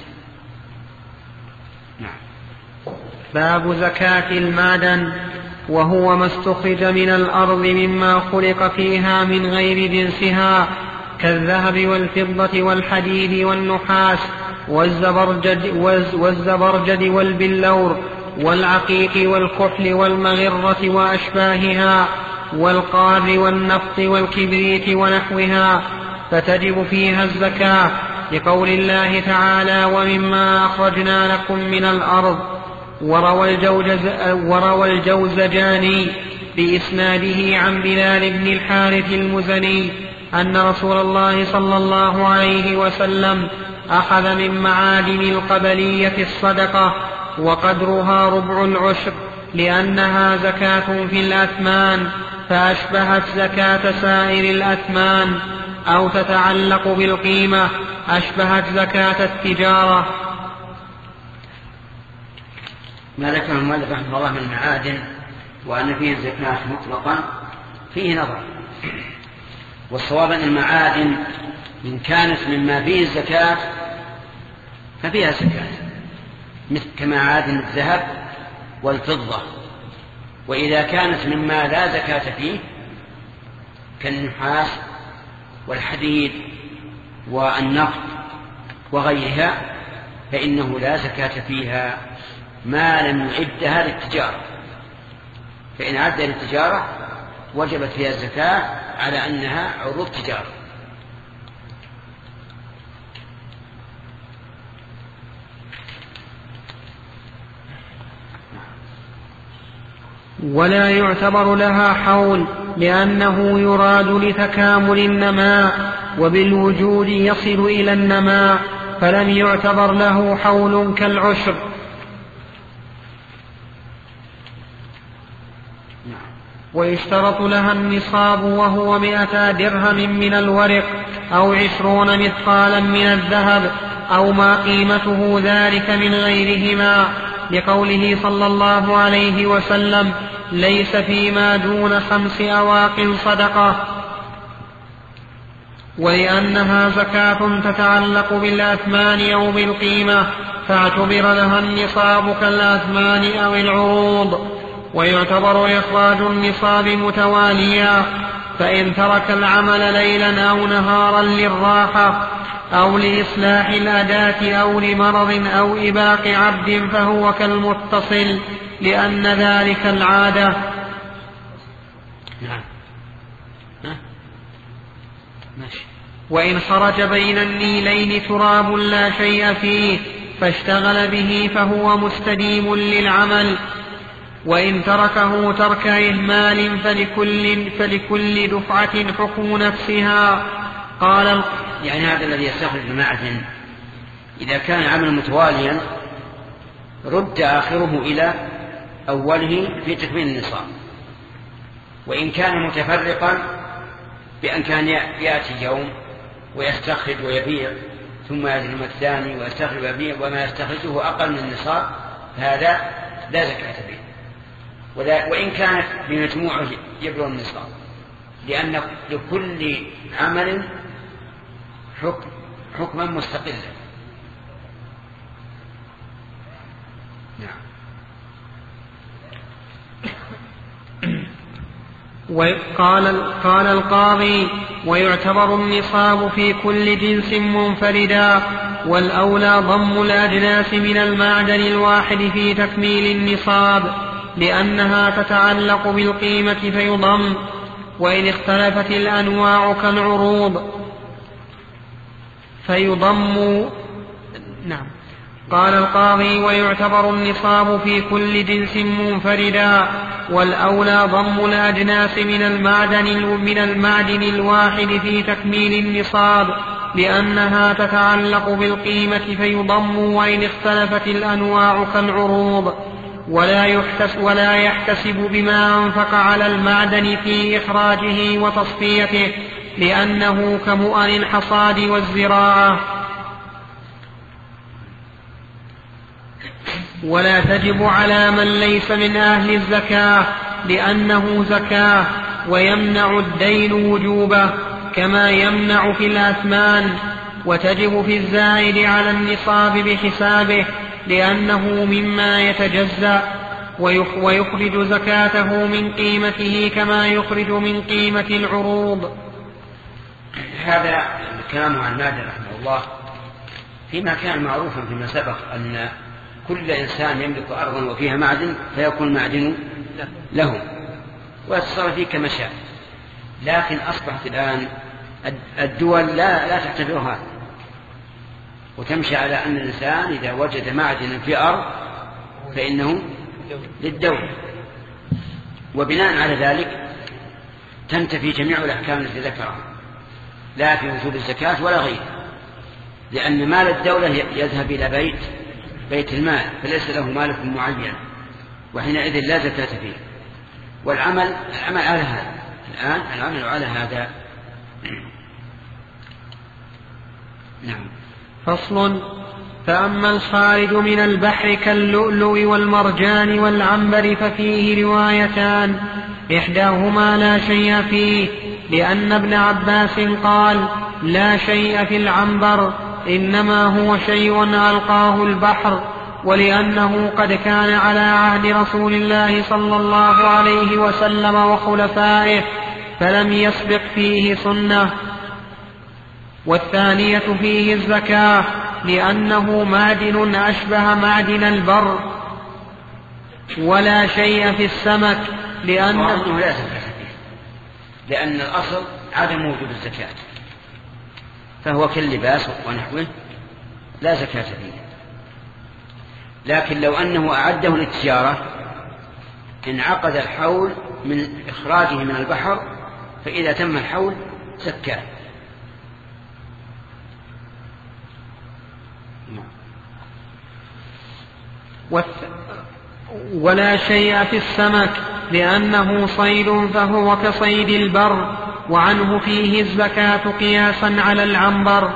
نعم. باب زكاة المعدن، وهو ما استخرج من الأرض مما خلق فيها من غير جنسها، كالذهب والفضة والحديد والنحاس والزبرجد, والزبرجد والبلور والعقيق والكحل والمغرة وأشباهها، والقار والنفط والكبريت ونحوها، فتجب فيها الزكاة، لقول الله تعالى ومما أخرجنا لكم من الأرض. وروى, الجوز وروى الجوزجاني بإسناده عن بلال بن الحارث المزني أن رسول الله صلى الله عليه وسلم أخذ من معادن القبلية الصدقة، وقدرها ربع العشر، لأنها زكاة في الأثمان، فأشبهت زكاة سائر الأثمان، أو تتعلق بالقيمة، أشبهت زكاة التجارة. ما ذكر المؤلف رحمه الله من المعادن وأن فيه الزكاة مطلقا فيه نظر، والصواب أن المعادن إن كانت مما فيه الزكاة ففيها زكاة، مثل كمعادن الذهب والفضة. وإذا كانت مما لا زكاة فيه كالنحاس والحديد والنفط وغيرها فإنه لا زكاة فيها ما لم يعدها للتجارة، فإن عد للتجارة وجبت فيها الزكاة على أنها عروض تجارة. ولا يعتبر لها حول لأنه يراد لتكامل النماء، وبالوجود يصل إلى النماء، فلم يعتبر له حول كالعشر. ويشترط لها النصاب وهو مئتا درهم من الورق أو عشرون مثقالا من الذهب أو ما قيمته ذلك من غيرهما، لقوله صلى الله عليه وسلم: ليس فيما دون خمس أواق صدقة. ولأنها زكاة تتعلق بالأثمان أو بالقيمة فاعتبر لها النصاب كالأثمان أو العروض. ويعتبر إخراج النصاب متواليا، فإن ترك العمل ليلا أو نهارا للراحة أو لإصلاح الأداة أو لمرض أو إباق عبد فهو كالمتصل، لأن ذلك العادة. نعم. ماشي. وإن خرج بين النيلين تراب لا شيء فيه فاشتغل به فهو مستديم للعمل، وإن تركه ترك إهمال فلكل, فلكل دفعة حكم نفسها. قال يعني هذا الذي يستخرج المعدن إذا كان عمل متواليا رد آخره إلى أوله في تكميل النصاب، وإن كان متفرقا بأن كان يأتي يوم ويستخرج ويبيع ثم يأتي اليوم الثاني ويستخرج ويبيع وما يستخرجه أقل من النصاب فهذا لا زكاة فيه، وإن كانت بمجموعه يبلغ النصاب، لأن لكل عمل حكم حكما مستقلا. نعم. وقال قال القاضي: ويعتبر النصاب في كل جنس منفردا، والأولى ضم الأجناس من المعدن الواحد في تكميل النصاب، لأنها تتعلق بالقيمة فيضم، وإن اختلفت الأنواع كالعروض فيضم. نعم. قال القاضي: ويعتبر النصاب في كل جنس منفردا، والأولى ضم الأجناس من المعدن من المعدن الواحد في تكميل النصاب، لأنها تتعلق بالقيمة فيضم، وإن اختلفت الأنواع كالعروض. ولا يحتسب, ولا يحتسب بما أنفق على المعدن في إخراجه وتصفيته، لأنه كمؤن الحصاد والزراعة. ولا تجب على من ليس من أهل الزكاة، لأنه زكاة، ويمنع الدين وجوبه كما يمنع في الأثمان. وتجب في الزائد على النصاب بحسابه، لأنه مما يتجزأ، ويخرج زكاته من قيمته كما يخرج من قيمة العروض. هذا الكلام عن مالك رحمه الله فيما كان معروفا فيما سبق أن كل إنسان يملك أرضا وفيها معدن فيكون معدن له ويتصرف فيه كما شاء، لكن أصبحت الآن الدول لا, لا تعتبرها، وتمشي على أن الإنسان إذا وجد معدنا في أرض فإنه للدولة، وبناء على ذلك تنتفي جميع الأحكام التي ذكرها، لا في وجوب الزكاة ولا غيرها، لأن مال الدولة يذهب إلى بيت بيت المال فليس له مالك معين، وحينئذ لا زكاة فيه. والعمل العمل على هذا الآن العمل على هذا. نعم. فصل: فأما الخارج من البحر كاللؤلؤ والمرجان والعنبر ففيه روايتان، إحداهما لا شيء فيه، لأن ابن عباس قال: لا شيء في العنبر، إنما هو شيء ألقاه البحر، ولأنه قد كان على عهد رسول الله صلى الله عليه وسلم وخلفائه فلم يسبق فيه سنة. والثانية فيه الزكاة، لأنه معدن أشبه معدن البر. ولا شيء في السمك لأنه لا زكاة فيه، لأن الأصل عدم وجود الزكاة، فهو كاللباس ونحوه لا زكاة فيه. لكن لو أنه أعده للتجارة انعقد الحول من إخراجه من البحر، فإذا تم الحول زكاه. ولا شيء في السمك لأنه صيد فهو كصيد البر، وعنه فيه الزكاة قياسا على العنبر.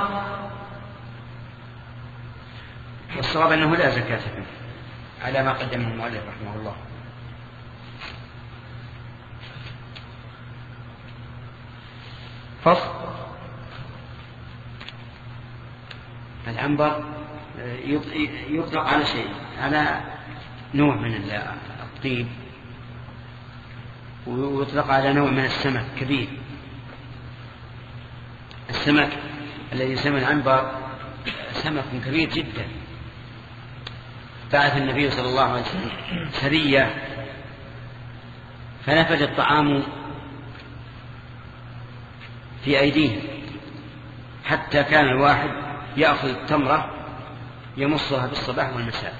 والصواب أنه لا زكاة فيه على ما قدمه المؤلف رحمه الله. فصل. العنبر يطلق على شيء، على نوع من الطيب، ويطلق على نوع من السمك كبير. السمك الذي يسمى العنبر سمك كبير جدا. بعث النبي صلى الله عليه وسلم سرية فنفد الطعام في أيديهم، حتى كان الواحد يأخذ التمرة يمصها بالصباح والمساء،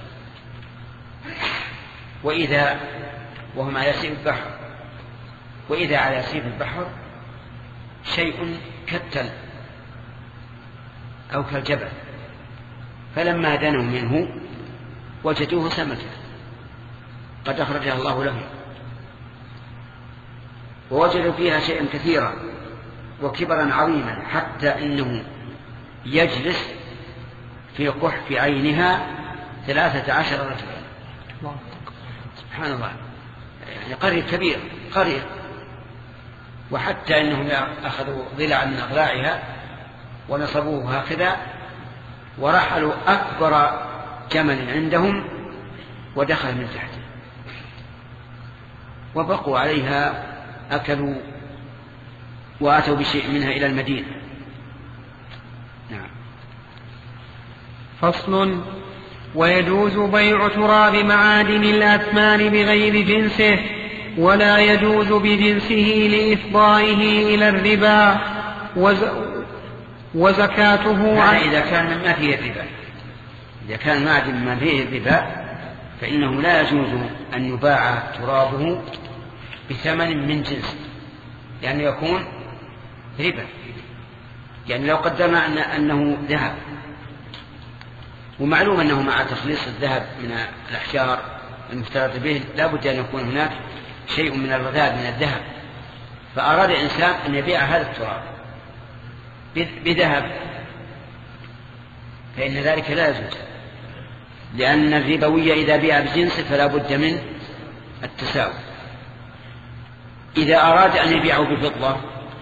وإذا وهم على سيف البحر، وإذا على سيف البحر شيء كالتل أو كالجبل، فلما دنوا منه وجدوه سمكة قد أخرجها الله لهم، ووجدوا فيها شيئا كثيرا وكبرا عظيما، حتى إنه يجلس في قحف عينها ثلاثة عشر رجلا. سبحان الله، يعني قرية كبير قرية. وحتى إنهم أخذوا ضلعا من أضلاعها ونصبوه هكذا، ورحلوا أكبر جمل عندهم ودخل من تحته، وبقوا عليها أكلوا وأتوا بشيء منها إلى المدينة. نعم. فصل. ويجوز بيع تراب معادن الأثمان بغير جنسه، ولا يجوز بجنسه لإفضائه إلى الربا، وز... وزكاته عن... إذا كان مما فيه الربا. إذا كان معدن مما فيه الربا فإنه لا يجوز أن يباع ترابه بثمن من جنسه، يعني يكون ربا. يعني لو قدرنا أن أنه ذهب، ومعلوم أنه مع تخليص الذهب من الأحجار المفترض به لا بد أن يكون هناك شيء من الرذاذ من الذهب، فأراد الإنسان أن يبيع هذا التراب بذهب، فإن ذلك لا يجوز، لأن الربوية إذا بيع بجنسه فلا بد من التساوي. إذا أراد أن يبيعه بفضة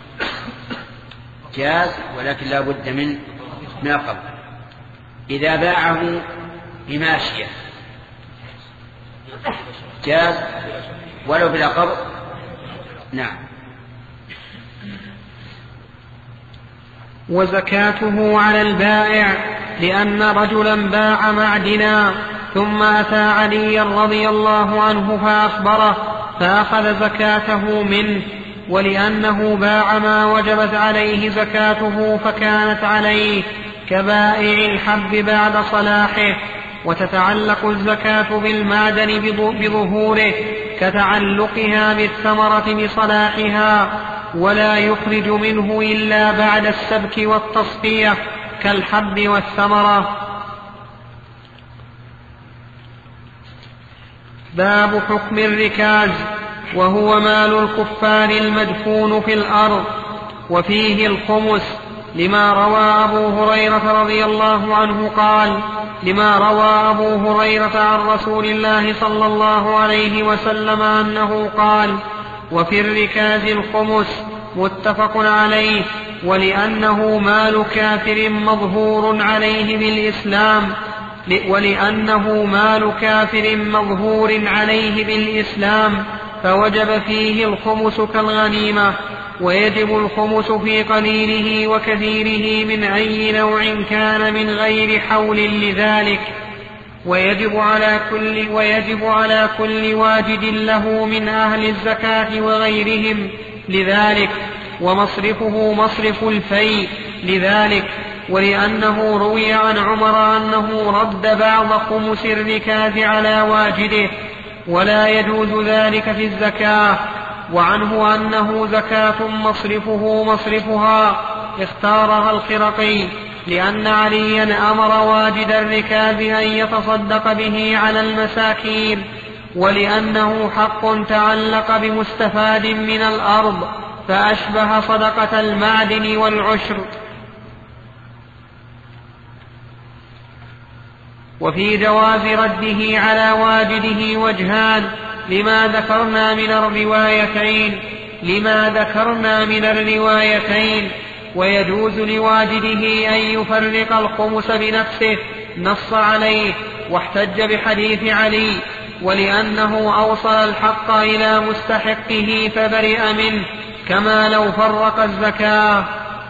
جاز، ولكن لا بد من من القبض. إذا باعه بماشية جاز ولو بلا قبض. نعم. وزكاته على البائع، لأن رجلا باع معدنا ثم أتى عليا رضي الله عنه فأخبره فأخذ زكاته منه، ولأنه باع ما وجبت عليه زكاته فكانت عليه كبائع الحب بعد صلاحه. وتتعلق الزكاة بالمعدن بظهوره كتعلقها بالثمرة بصلاحها، ولا يخرج منه إلا بعد السبك والتصفية كالحب والثمرة. باب حكم الركاز، وهو مال الكفار المدفون في الأرض، وفيه الخمس، لما روى أبو هريرة رضي الله عنه قال لما روى أبو هريرة عن رسول الله صلى الله عليه وسلم أنه قال: وفي الركاز الخمس، متفق عليه. ولأنه مال كافر مظهور عليه بالإسلام ولأنه مال كافر مظهور عليه بالإسلام فوجب فيه الخمس كالغنيمة. ويجب الخمس في قليله وكثيره من أي نوع كان من غير حول لذلك. ويجب على كل, ويجب على كل واجد له من أهل الزكاة وغيرهم لذلك، ومصرفه مصرف الفيء لذلك. ولأنه روي عن عمر أنه رد بعض خمس الركاز على واجده، ولا يجوز ذلك في الزكاة. وعنه أنه زكاة مصرفه مصرفها، اختارها الخرقي لأن عليا أمر واجد الركاز أن يتصدق به على المساكين، ولأنه حق تعلق بمستفاد من الأرض فأشبه صدقة المعدن والعشر. وفي جواز رده على واجده وجهان لما ذكرنا من الروايتين لما ذكرنا من الروايتين ويجوز لواجده أن يفرق الخمس بنفسه، نص عليه واحتج بحديث علي، ولأنه أوصل الحق إلى مستحقه فبرئ منه كما لو فرق الزكاة.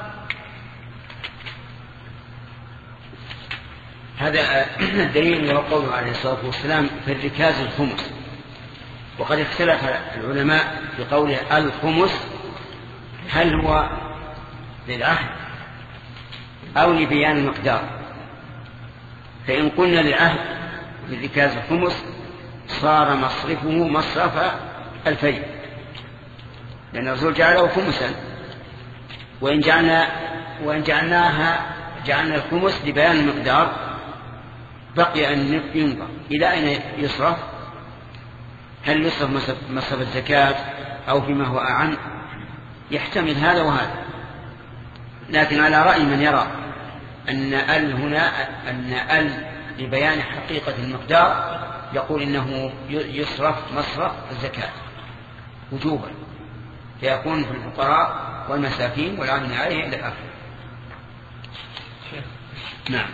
هذا الدليل هو قوله عليه الصلاة والسلام في الركاز الخمس. وقد اختلف العلماء في قوله الخمس هل هو للعهد أو لبيان المقدار. فإن قلنا للعهد للركاز الخمس صار مصرفه مصرف الفيء، لأن الرسول جعله خمسا. وإن جعلنا وإن جعلناها جعلنا الخمس لبيان المقدار بقي أن ينظر إلى أين يصرف، هل يصرف مصرف الزكاة أو فيما هو أعم، يحتمل هذا وهذا. لكن على رأي من يرى أن ال هنا أن ال لبيان حقيقة المقدار يقول إنه يصرف مصرف الزكاة وجوبا، فيكون في الفقراء والمساكين والعاملين عليه إلى الآخر. نعم.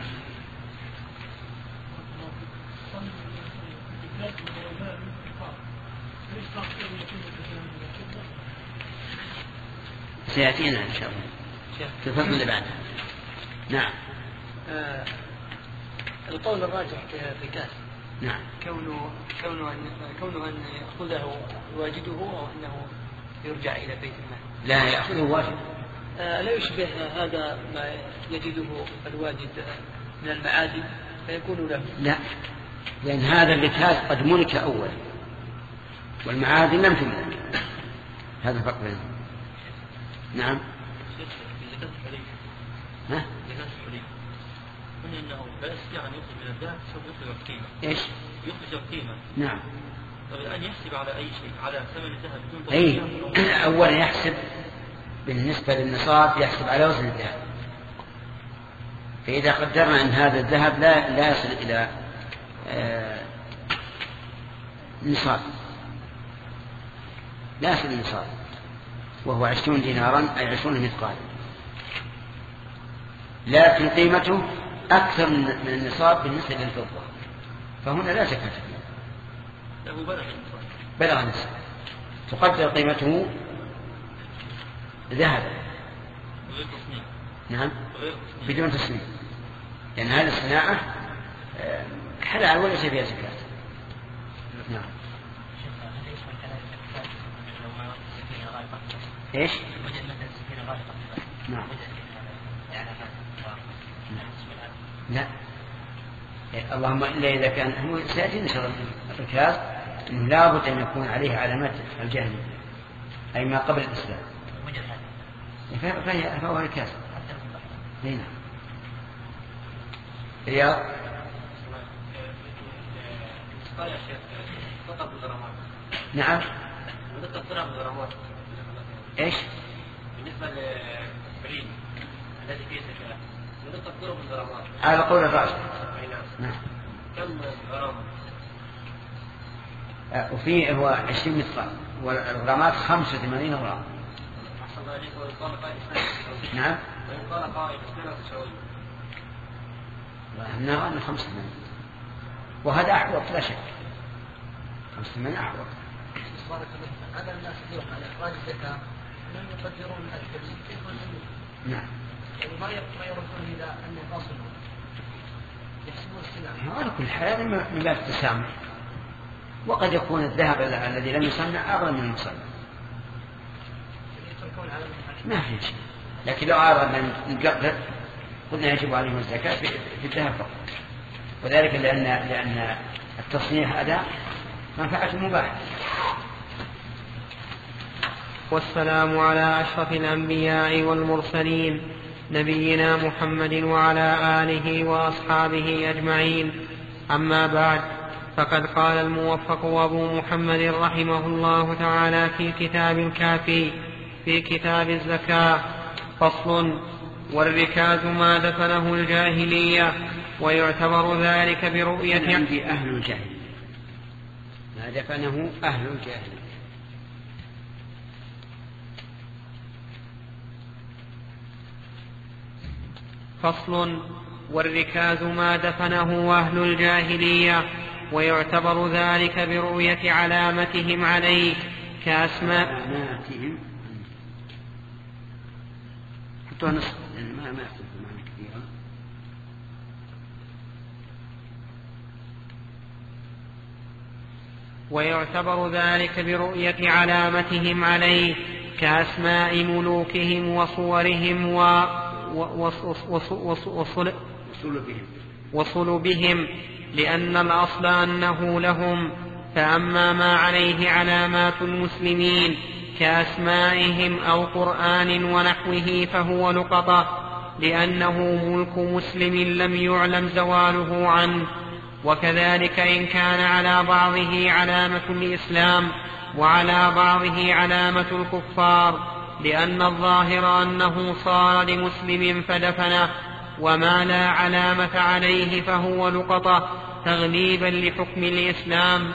سيأتينا إن شاء الله في الفصل اللي بعده. نعم. آه القول الراجح في الركاز نعم كونه كونه أن كونه أن يأخذه واجده أو أنه يرجع إلى بيت المال. لا يأخذه واجد. آه لا يشبه هذا ما يجده الواجد من المعادن فيكون له. لا، لأن هذا الركاز قد ملك أولا والمعادن لم تملك. هذا فرق بينهم. نعم. ها؟ قلنا انه لا يستطيع ان يخرج من الذهب سوف يخرج القيمه. ايش؟ يخرج القيمه. نعم. طب الان يحسب على اي شيء، على ثمن الذهب بدون اي اولا يحسب بالنسبه للنصاب، يحسب على وزن الذهب. فاذا قدرنا ان هذا الذهب لا لا يصل الى آه نصاب، لا يصل الى نصاب، وهو عشرون دينارا أي عشرون مثقالا، لكن قيمته أكثر من النصاب بالنسبة للفضة، فهنا لا زكاة فيه. له بلغ النصاب. بلغ النصاب تقدر قيمته ذهبا. غير تصنيع. نعم. غير تصنيع. بدون تصنيع، لأن هذه الصناعة حلال ولا شيء فيها زكاة. نعم. ايش؟ نعم. لا، اللهم الا اذا كان هو سياتي ان شاء الله الركاز انه لابد ان يكون عليه علامات الجاهليه اي ما قبل الاسلام، فهي فهو ركاز. نعم. رياض. قال يا شيخ فقط الغرامات. نعم. وذكر الغرامات. ايش؟ بالنسبه للبريد الذي فيه زكاه وذكر ضرب الغرامات. على قول الراجح. نعم. كم غرامه؟ وفي هو عشرين مثقال والغرامات خمسة وثمانين غرام. أحسن الله عليك. وإن قال قائل نعم. وإن قال قائل اثنين وتسعون. نعم خمسة وثمانين، وهذا أحوط لا شك. خمسة وثمانين أحوط. هذا الناس يروح على إخراج الزكاة لم يقدرون الكبير كيف نعم. يعني ما ما يردون إلى أنه فاصل يحسبون السلام. على كل حال من باب التسامح، وقد يكون الذهب الذي لم يصنع أغلى من المصنع ما في شيء، لكن لو أردنا أن نقدر قلنا يجب عليهم الزكاة في الذهب فقط، وذلك لأن لأن التصنيع أداء منفعة مباحة. والسلام على أشرف الأنبياء والمرسلين نبينا محمد وعلى آله وأصحابه أجمعين. أما بعد، فقد قال الموفق أبو محمد رحمه الله تعالى في كتاب الكافي في كتاب الزكاة: فصل: والركاز ما دفنه الجاهلية، ويعتبر ذلك برؤية عندي أهل الجاهلية، ما دفنه أهل الجاهلية. فصل: والركاز ما دفنه أهل الجاهلية، ويعتبر ذلك برؤية علامتهم عليه كأسماء علاماتهم حطوها نصف لأن ما ما يختلف معنا كثيرا. ويعتبر ذلك برؤية علامتهم عليه كأسماء ملوكهم وصورهم و وصلبهم، لأن الأصل أنه لهم. فأما ما عليه علامات المسلمين كأسمائهم أو قرآن ونحوه فهو لقطة، لأنه ملك مسلم لم يعلم زواله عنه. وكذلك إن كان على بعضه علامة الإسلام وعلى بعضه علامة الكفار، لأن الظاهر أنه صار لمسلم فدفنه، وما لا علامة عليه فهو لقطة تغليبا لحكم الإسلام.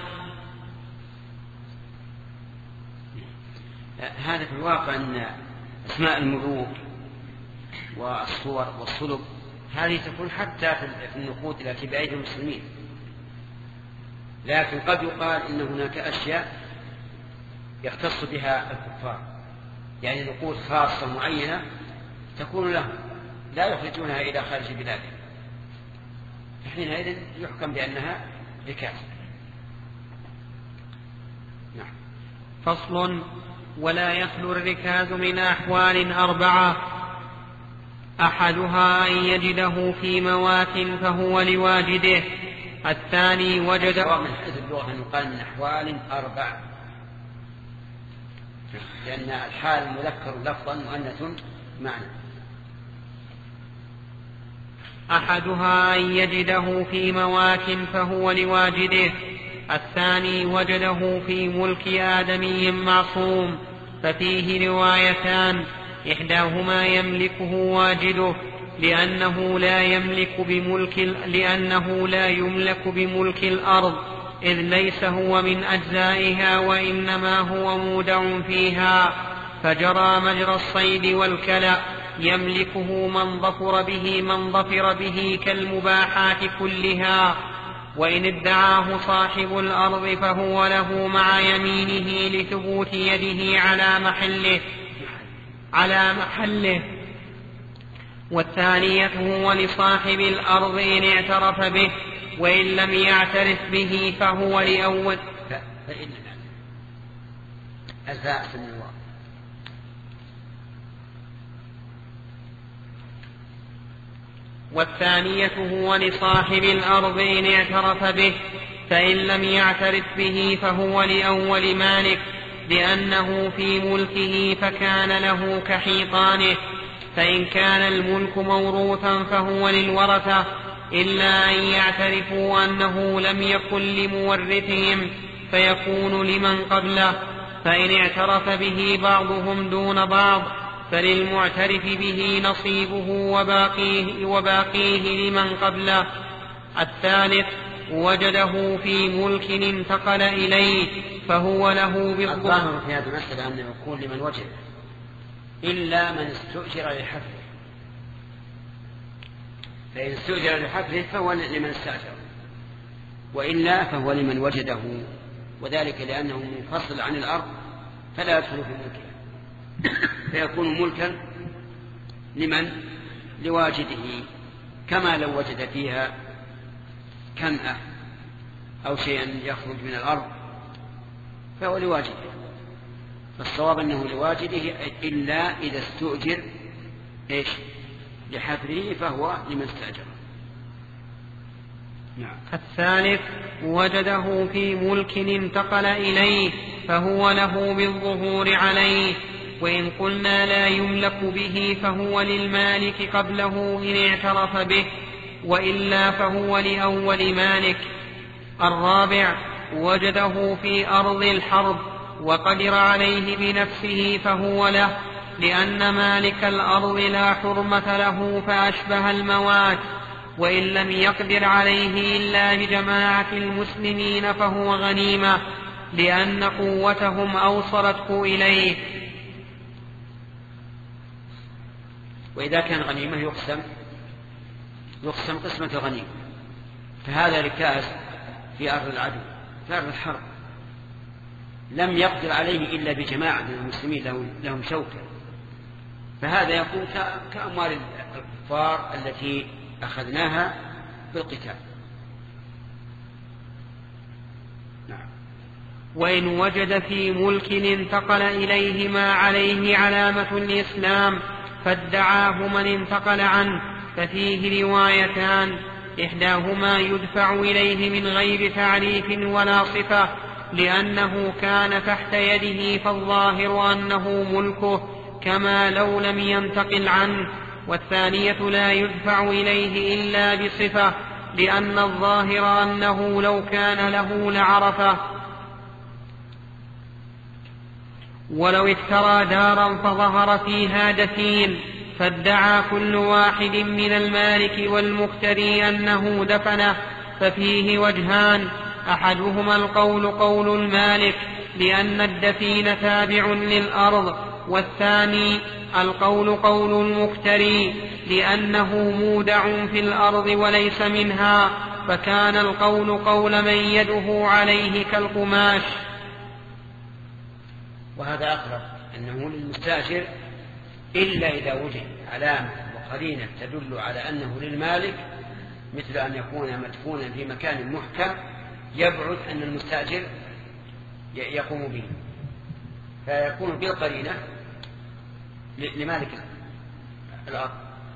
هذا في الواقع أن أسماء الملوك والصور والصلب هذه تكون حتى في النقود التي بأيدي المسلمين، لكن قد يقال إن هناك أشياء يختص بها الكفار، يعني نقود خاصة معينة تكون لهم لا يخرجونها إلى خارج بلادهم، حينئذ يحكم بأنها ركاز. نعم. فصل: ولا يخلو الركاز من أحوال أربعة: أحدها أن يجده في موات فهو لواجده، الثاني وجد من حيث اللغة يقال من أحوال أربعة، لأن الحال مذكر لفظا مؤنث معنى. أحدها أن يجده في موات فهو لواجده، الثاني وجده في ملك آدمي معصوم، ففيه روايتان: إحداهما يملكه واجده لأنه لا يملك بملك لأنه لا يملك بملك الأرض، إذ ليس هو من أجزائها وإنما هو مودع فيها، فجرى مجرى الصيد والكلأ، يملكه من ظفر به من ظفر به كالمباحات كلها. وإن ادعاه صاحب الأرض فهو له مع يمينه لثبوت يده على محله على محله والثانية هو لصاحب الأرض إن اعترف به، وإن لم يعترف به فهو لأول فإن أزاء من الله. والثانية هو لصاحب الأرض إن اعترف به، فإن لم يعترف به فهو لأول مالك، لأنه في ملكه فكان له كحيطانه. فإن كان الملك موروثا فهو للورثة، إلا أن يعترفوا أنه لم يكن لمورثهم فيكون لمن قبله، فإن اعترف به بعضهم دون بعض فللمعترف به نصيبه وباقيه, وباقيه لمن قبله. الثالث وجده في ملك انتقل إليه فهو له بالضبط. الظاهر في هذه المسألة أنه يكون لمن وجد إلا من استؤجر لحفره، فإن استؤجر لحفره فهو لمن استأجر، وإلا فهو لمن وجده، وذلك لأنه منفصل عن الأرض فلا يدخل في ملكها. فيكون ملكا لمن؟ لواجده، كما لو وجد فيها كنأة أو شيئا يخرج من الأرض فهو لواجده. فالصواب أنه لواجده إلا إذا استؤجر إيش؟ لحفره فهو لمن استأجر. نعم. الثالث وجده في ملك انتقل إليه فهو له بالظهور عليه، وإن قلنا لا يملك به فهو للمالك قبله إن اعترف به، وإلا فهو لأول مالك. الرابع وجده في أرض الحرب وقدر عليه بنفسه فهو له، لأن مالك الأرض لا حرمة له فأشبه الموات، وإن لم يقدر عليه إلا بجماعة المسلمين فهو غنيمة، لأن قوتهم أوصلته إليه. وإذا كان غنيمة يقسم يقسم قسمة غنيمة، فهذا ركاز في أرض العدو في أرض الحرب لم يقدر عليه إلا بجماعة من المسلمين لهم شوكة، فهذا يكون كأموال الكفار التي أخذناها بالقتال. نعم. وإن وجد في ملك انتقل إليه ما عليه علامة الإسلام فادعاه من انتقل عنه، ففيه روايتان، إحداهما يدفع إليه من غير تعريف ولا صفة لأنه كان تحت يده فالظاهر أنه ملكه كما لو لم ينتقل عنه، والثانية لا يدفع إليه إلا بصفة لأن الظاهر أنه لو كان له لعرفه. ولو اشترى دارا فظهر فيها دفين فادعى كل واحد من المالك والمقتري أنه دفنه، ففيه وجهان، أحدهما القول قول المالك لأن الدفين تابع للأرض، والثاني القول قول المقتري لأنه مودع في الأرض وليس منها، فكان القول قول من يده عليه كالقماش. وهذا أقرب أنه للمستأجر إلا إذا وجد علامة وقرينة تدل على أنه للمالك، مثل أن يكون مدفونا في مكان محكم يبعد أن المستأجر يقوم به، فيكون بالقرينة لمالك الأرض.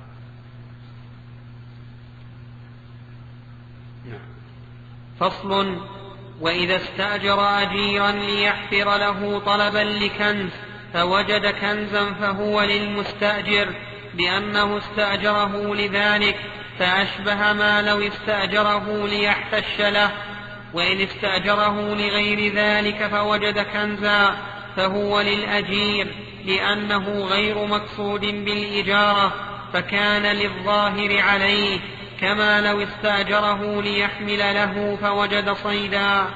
نعم. فصل. وإذا استأجر أجيرا ليحفر له طلبا لكنز فوجد كنزا فهو للمستأجر لأنه استأجره لذلك، فأشبه ما لو استأجره ليحتش له. وإن استأجره لغير ذلك فوجد كنزا فهو للأجير لأنه غير مقصود بالإجارة، فكان للظاهر عليه، كما لو استأجره ليحمل له فوجد صيدا.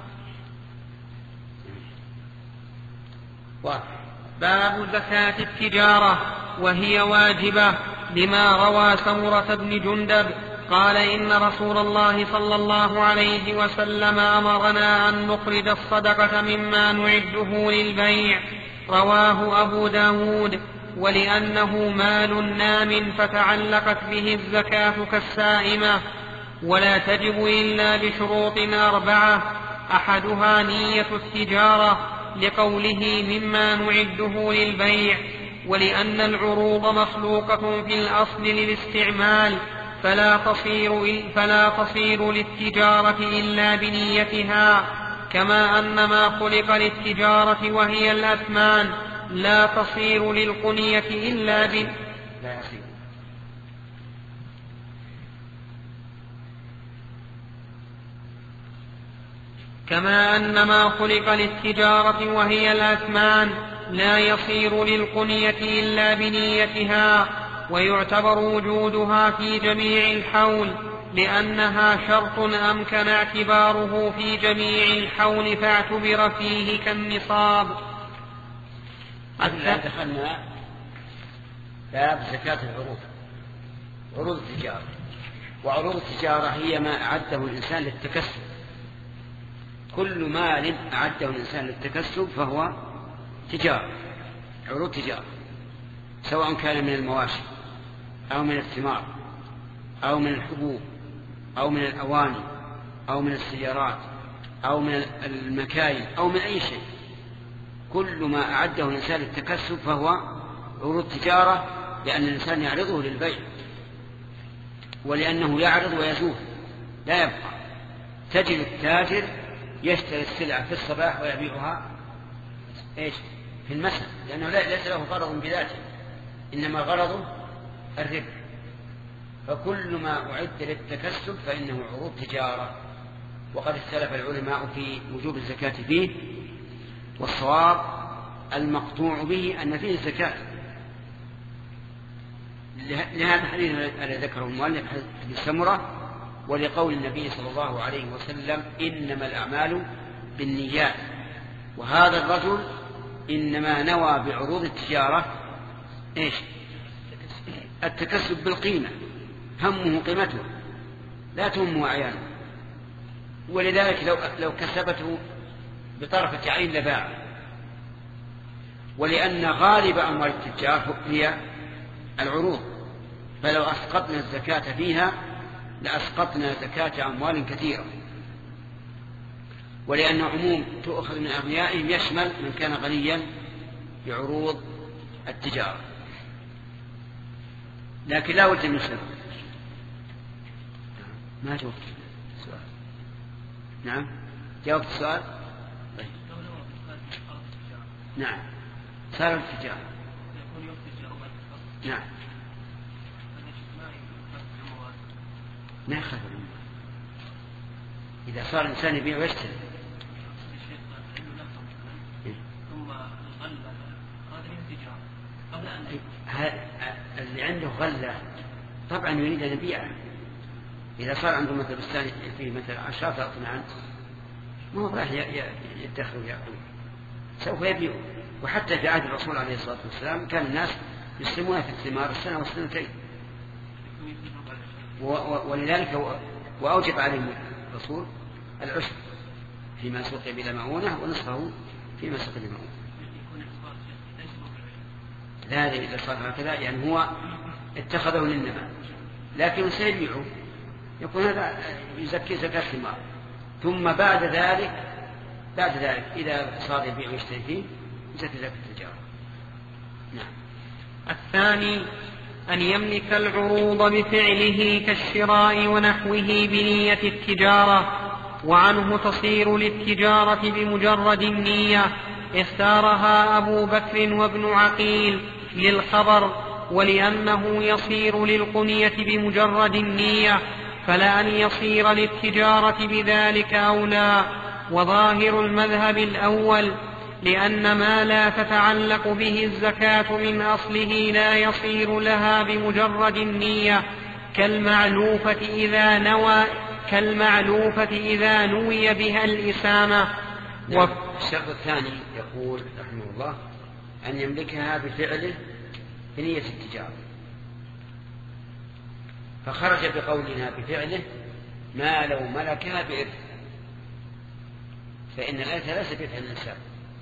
باب زكاة التجارة وهي واجبة، لما روى سمرة بن جندب قال إن رسول الله صلى الله عليه وسلم أمرنا أن نخرج الصدقة مما نعده للبيع، رواه أبو داود. ولأنه مال نام فتعلقت به الزكاة كالسائمة، ولا تجب إلا بشروط أربعة، أحدها نية التجارة لقوله مما نعده للبيع، ولأن العروض مخلوقة في الأصل للاستعمال فلا تصير, فلا تصير للتجارة إلا بنيتها، كما أن ما خلق للتجارة وهي الأثمان لا تصير للقنية إلا ب لا يصير. كما أن ما خلق للتجارة وهي الأثمان لا يصير للقنية إلا بنيتها، ويعتبر وجودها في جميع الحول لأنها شرط أمكن اعتباره في جميع الحول فاعتبر فيه كالنصاب. الآن دخلنا باب زكاة العروض، عروض التجارة. وعروض التجارة هي ما أعده الإنسان للتكسب، كل مال أعده الإنسان للتكسب فهو تجارة. عروض تجارة، سواء كان من المواشي أو من الثمار أو من الحبوب أو من الأواني أو من السيارات أو من المكاين أو من أي شيء، كل ما أعده الإنسان للتكسب فهو عروض تجارة، لأن الإنسان يعرضه للبيع، ولأنه يعرض ويزول لا يبقى. تجد التاجر يشتري السلعة في الصباح ويبيعها إيش في المساء، لأنه ليس له غرض بذاته، إنما غرضه الربح. فكل ما أعد للتكسب فإنه عروض تجارة. وقد اختلف العلماء في وجوب الزكاة فيه، والصواب المقطوع به أن فيه الزكاة، لهذا الحديث الذي ذكره المؤلف حديث سمرة، ولقول النبي صلى الله عليه وسلم إنما الأعمال بالنيات. وهذا الرجل إنما نوى بعروض التجارة إيش؟ التكسب بالقيمة، همه قيمته لا تهمه أعيانه، ولذلك لو, لو كسبته بطرفة عين لباع. ولأن غالب أموال التجار هي العروض، فلو أسقطنا الزكاة فيها لأسقطنا زكاة أموال كثيرة. ولأن عموم تؤخذ من أغنيائهم يشمل من كان غنيا بعروض التجارة. لكن لا بد من شرط. ما جاوبت السؤال. نعم جاوبت السؤال. طيب. نعم صار التجارة. نعم ما يخاف منه. إذا صار الإنسان يبيع ويشتري ثم الغلة هذا من التجارة قبل أن اللي عنده غلة طبعا يريد أن يبيعه. إذا صار عنده مثل بستان فيه مثل عشرة أطنان ما هو راح يدخل ويأكل، سوف يبيعه. وحتى في عهد الرسول عليه الصلاة والسلام كان الناس يسلمون في الثمار السنة والسنتين، ولذلك وأوجب عليهم الرسول العشر فيما سقي بلا مؤونة ونصفه فيما سقي بمؤونة. لا إذا صار هكذا يعني هو اتخذه للنماء، لكن سيبيعه يكون هذا يزكي زكاة الثمار. ثم بعد ذلك بعد ذلك إذا صار يبيع ويشتري فيه يزكي زكاة التجارة. نعم. الثاني أن يملك العروض بفعله كالشراء ونحوه بنية التجارة، وعنه تصير للتجارة بمجرد النية. اختارها أبو بكر وابن عقيل للخبر، ولأنه يصير للقنية بمجرد النية، فلأن يصير للتجارة بذلك أولى. وظاهر المذهب الأول، لأن ما لا تتعلق به الزكاة من أصله لا يصير لها بمجرد النية، كالمعلوفة إذا نوى كالمعلوفة إذا نوي بها الإسامة. نعم. الشرط الثاني يقول رحمه الله أن يملكها بفعله بنية التجارة، فخرج بقولنا بفعله ما لو ملكها بإرث، فإن الإرث ليس بإرث الإنسان.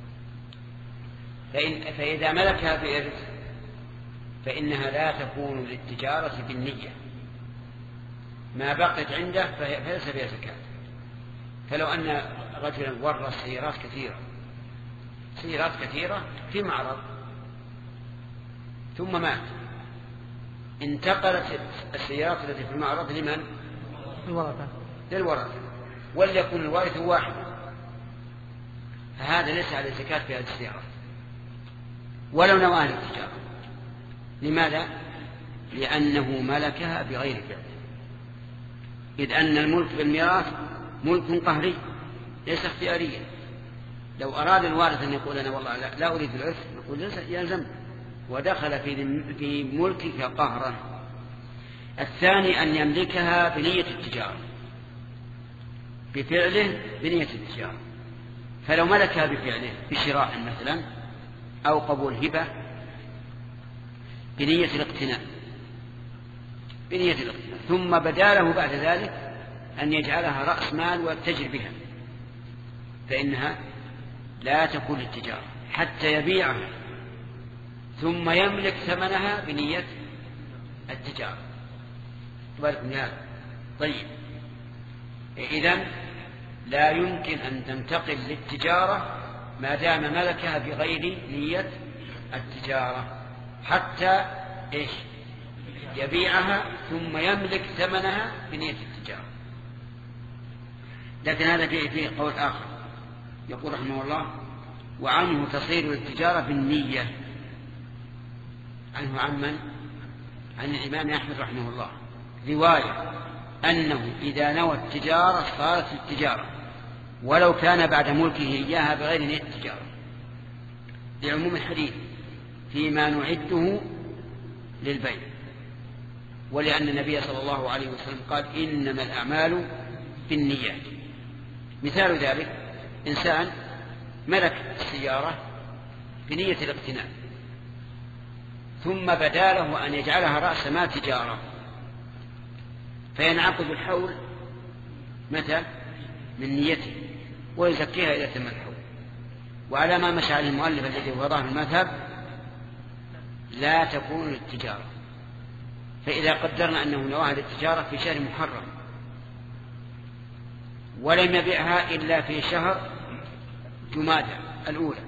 فإن فإذا ملكها بإرث فإنها لا تكون للتجارة بالنية، ما بقيت عنده فليس فيها زكاة. فلو أن رجلا ورث سيارات كثيرة سيارات كثيرة في معرض ثم مات، انتقلت السيارات التي في المعرض لمن؟ الورثة. للورثة، وليكن الوارث واحد، فهذا ليس على زكاة في هذه السيارات ولو نوى التجارة. لماذا؟ لأنه ملكها بغير فعل، إذ أن الملك بالميراث ملك قهري ليس اختياريا. لو أراد الوارث أن يقول أنا والله لا, لا أريد الإرث، نقول يلزم، ودخل في في ملكك قهرا. الثاني أن يملكها بنية التجارة، بفعله بنية التجارة. فلو ملكها بفعله بشراء مثلا أو قبول هبة بنية الاقتناء بنية الاقتناء ثم بدا له بعد ذلك أن يجعلها رأس مال ويتجر بها، فإنها لا تكون للتجارة حتى يبيعها ثم يملك ثمنها بنية التجارة. بالكم هذا. طيب إذن لا يمكن أن تنتقل للتجارة ما دام ملكها بغير نية التجارة حتى إيش يبيعها ثم يملك ثمنها بنية التجارة. لكن هذا فيه, فيه قول آخر يقول رحمه الله: وعنه تصير التجارة بالنية. عنه عن من؟ عن الإمام أحمد رحمه الله رواية أنه إذا نوى التجارة صارت التجارة ولو كان بعد ملكه إياها بغير نية التجارة، لعموم الحديث فيما نعده للبيع، ولأن النبي صلى الله عليه وسلم قال: إنما الأعمال بالنيات. مثال ذلك إنسان ملك السيارة بنية الاقتناء ثم بدا له أن يجعلها رأس مال تجارة، فينعقد الحول متى؟ من نيته ويزكيها إلى ثمن الحول. وعلى ما مشى عليه المؤلف الذي هو ظاهر المذهب لا تكون للتجارة. فإذا قدرنا أنه نواها للتجارة في شهر محرم ولم يبيعها إلا في شهر جمادى الأولى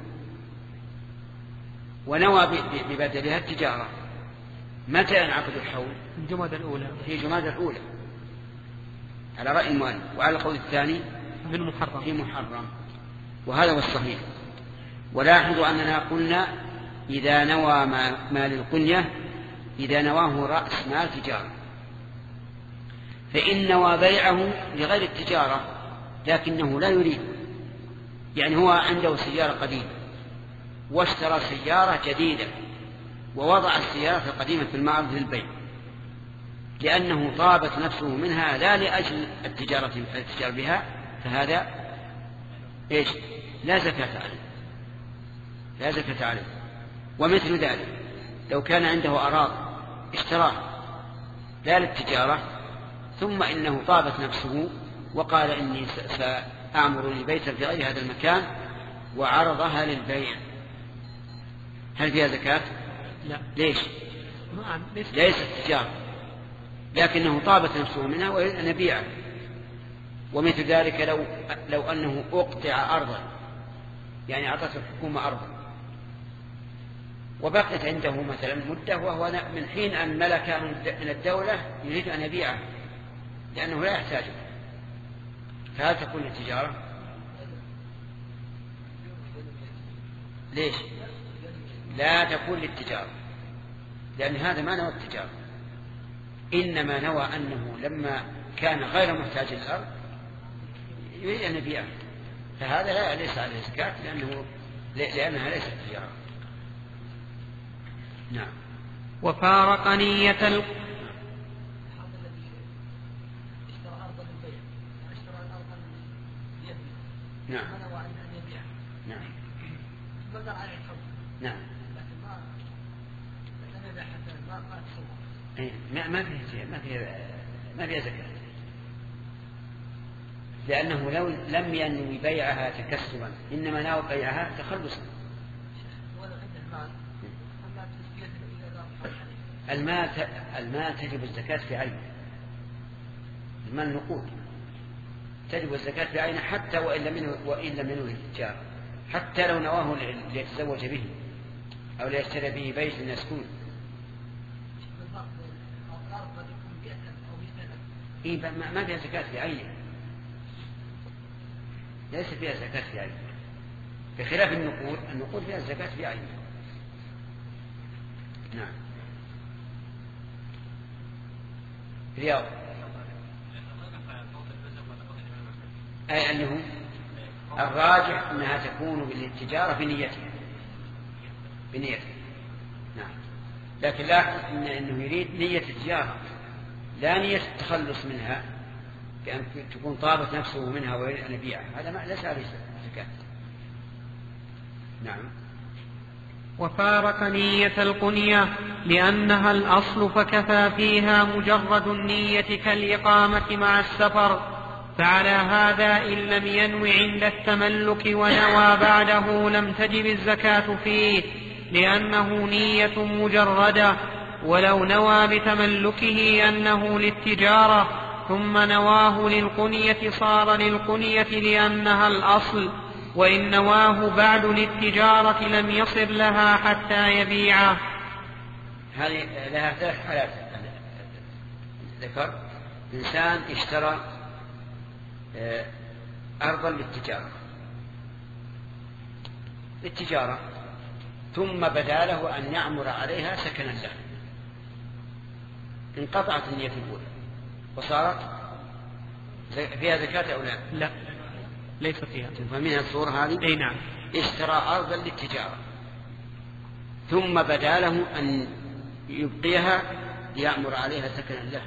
ونوى ببدلها التجارة، متى ينعقد الحول؟ في جمادى الأولى. في جمادى الأولى على رأي المؤلف، وعلى القول الثاني في محرم. في محرم، وهذا هو الصحيح. ولاحظوا أننا قلنا إذا نوى مال القنية إذا نواه رأس مال تجارة، فإن نوى بيعه لغير التجارة لكنه لا يريد، يعني هو عنده سيارة قديمة واشترى سيارة جديدة ووضع السيارة القديمة في المعرض للبيع لأنه طابت نفسه منها لا لأجل التجارة التجارة بها، فهذا إيش؟ لا زكاة عليه، لا زكاة عليه. ومثل ذلك لو كان عنده أراض اشتراه لا للتجارة ثم إنه طابت نفسه وقال إني سأعمر لي بيتا في غير هذا المكان وعرضها للبيع، هل فيها زكاة؟ لا. ليش؟ ليست تجارة لكنه طابت نفسه منها ويريد أن يبيعها. ومثل ذلك لو, لو أنه أقطع أرضا، يعني أعطته الحكومة أرضا وبقيت عنده مثلا مدة وهو من حين أن ملك من الدولة يريد أن يبيعها لأنه لا يحتاجه، فهل تكون التجارة؟ ليش؟ لا تكون للتجارة لأن هذا ما نوى التجارة، إنما نوى أنه لما كان غير محتاج للأرض يريد أن يبيعها، فهذا لا ليس عليه زكاة لأنه لأنها ليست تجارة. نعم. وفارق نية ال... نعم. نعم. نعم. ما ما فيه ما فيه ما فيه زكاة لأنه لو لم ينوي بيعها تكسبا إنما نوى بيعها تخلصا. المال المال تجب الزكاة في عينه، المال نقود تجب الزكاة في عينه حتى وإن لم ينوي وإن لم ينوي التجارة، حتى لو نواه ليتزوج به أو ليشتري به بيت يسكن. إيه ما فيها زكاة في عينه، ليس فيها زكاة في عينه، بخلاف النقود، النقود فيها زكاة في عينه. نعم. رياض أي أنه الراجح أنها تكون بالتجارة بنيتها بنيتها نعم، لكن لاحظ إن أنه يريد نية التجارة لا نية التخلص منها بأن تكون طابت نفسه منها ويريد أن يبيعها، هذا ما ليس عليه زكاة. نعم. وفارق نية القنية لأنها الأصل فكفى فيها مجرد النية كالإقامة مع السفر، فعلى هذا إن لم ينو عند التملك ونوى بعده لم تجب الزكاة فيه، لأنه نية مجردة، ولو نوى بتملكه أنه للتجارة ثم نواه للقنية صار للقنية لأنها الأصل، وإن نواه بعد للتجارة لم يصر لها حتى يبيعه. هذه لها ثلاث حالات. ذكر إنسان اشترى أرضا للتجارة للتجارة ثم بدا له أن يعمر عليها سكنا له، انقطعت النية الأولى وصارت فيها زكاة أو لا؟ لا، ليس فيها. فمنها الصورة هذه؟ أي نعم. اشترى أرضا للتجارة ثم بدا له أن يبقيها ليعمر عليها سكنا له،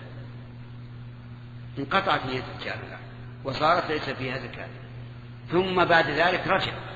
انقطعت نية التجارة وصارت ليس فيها زكاة، ثم بعد ذلك رجع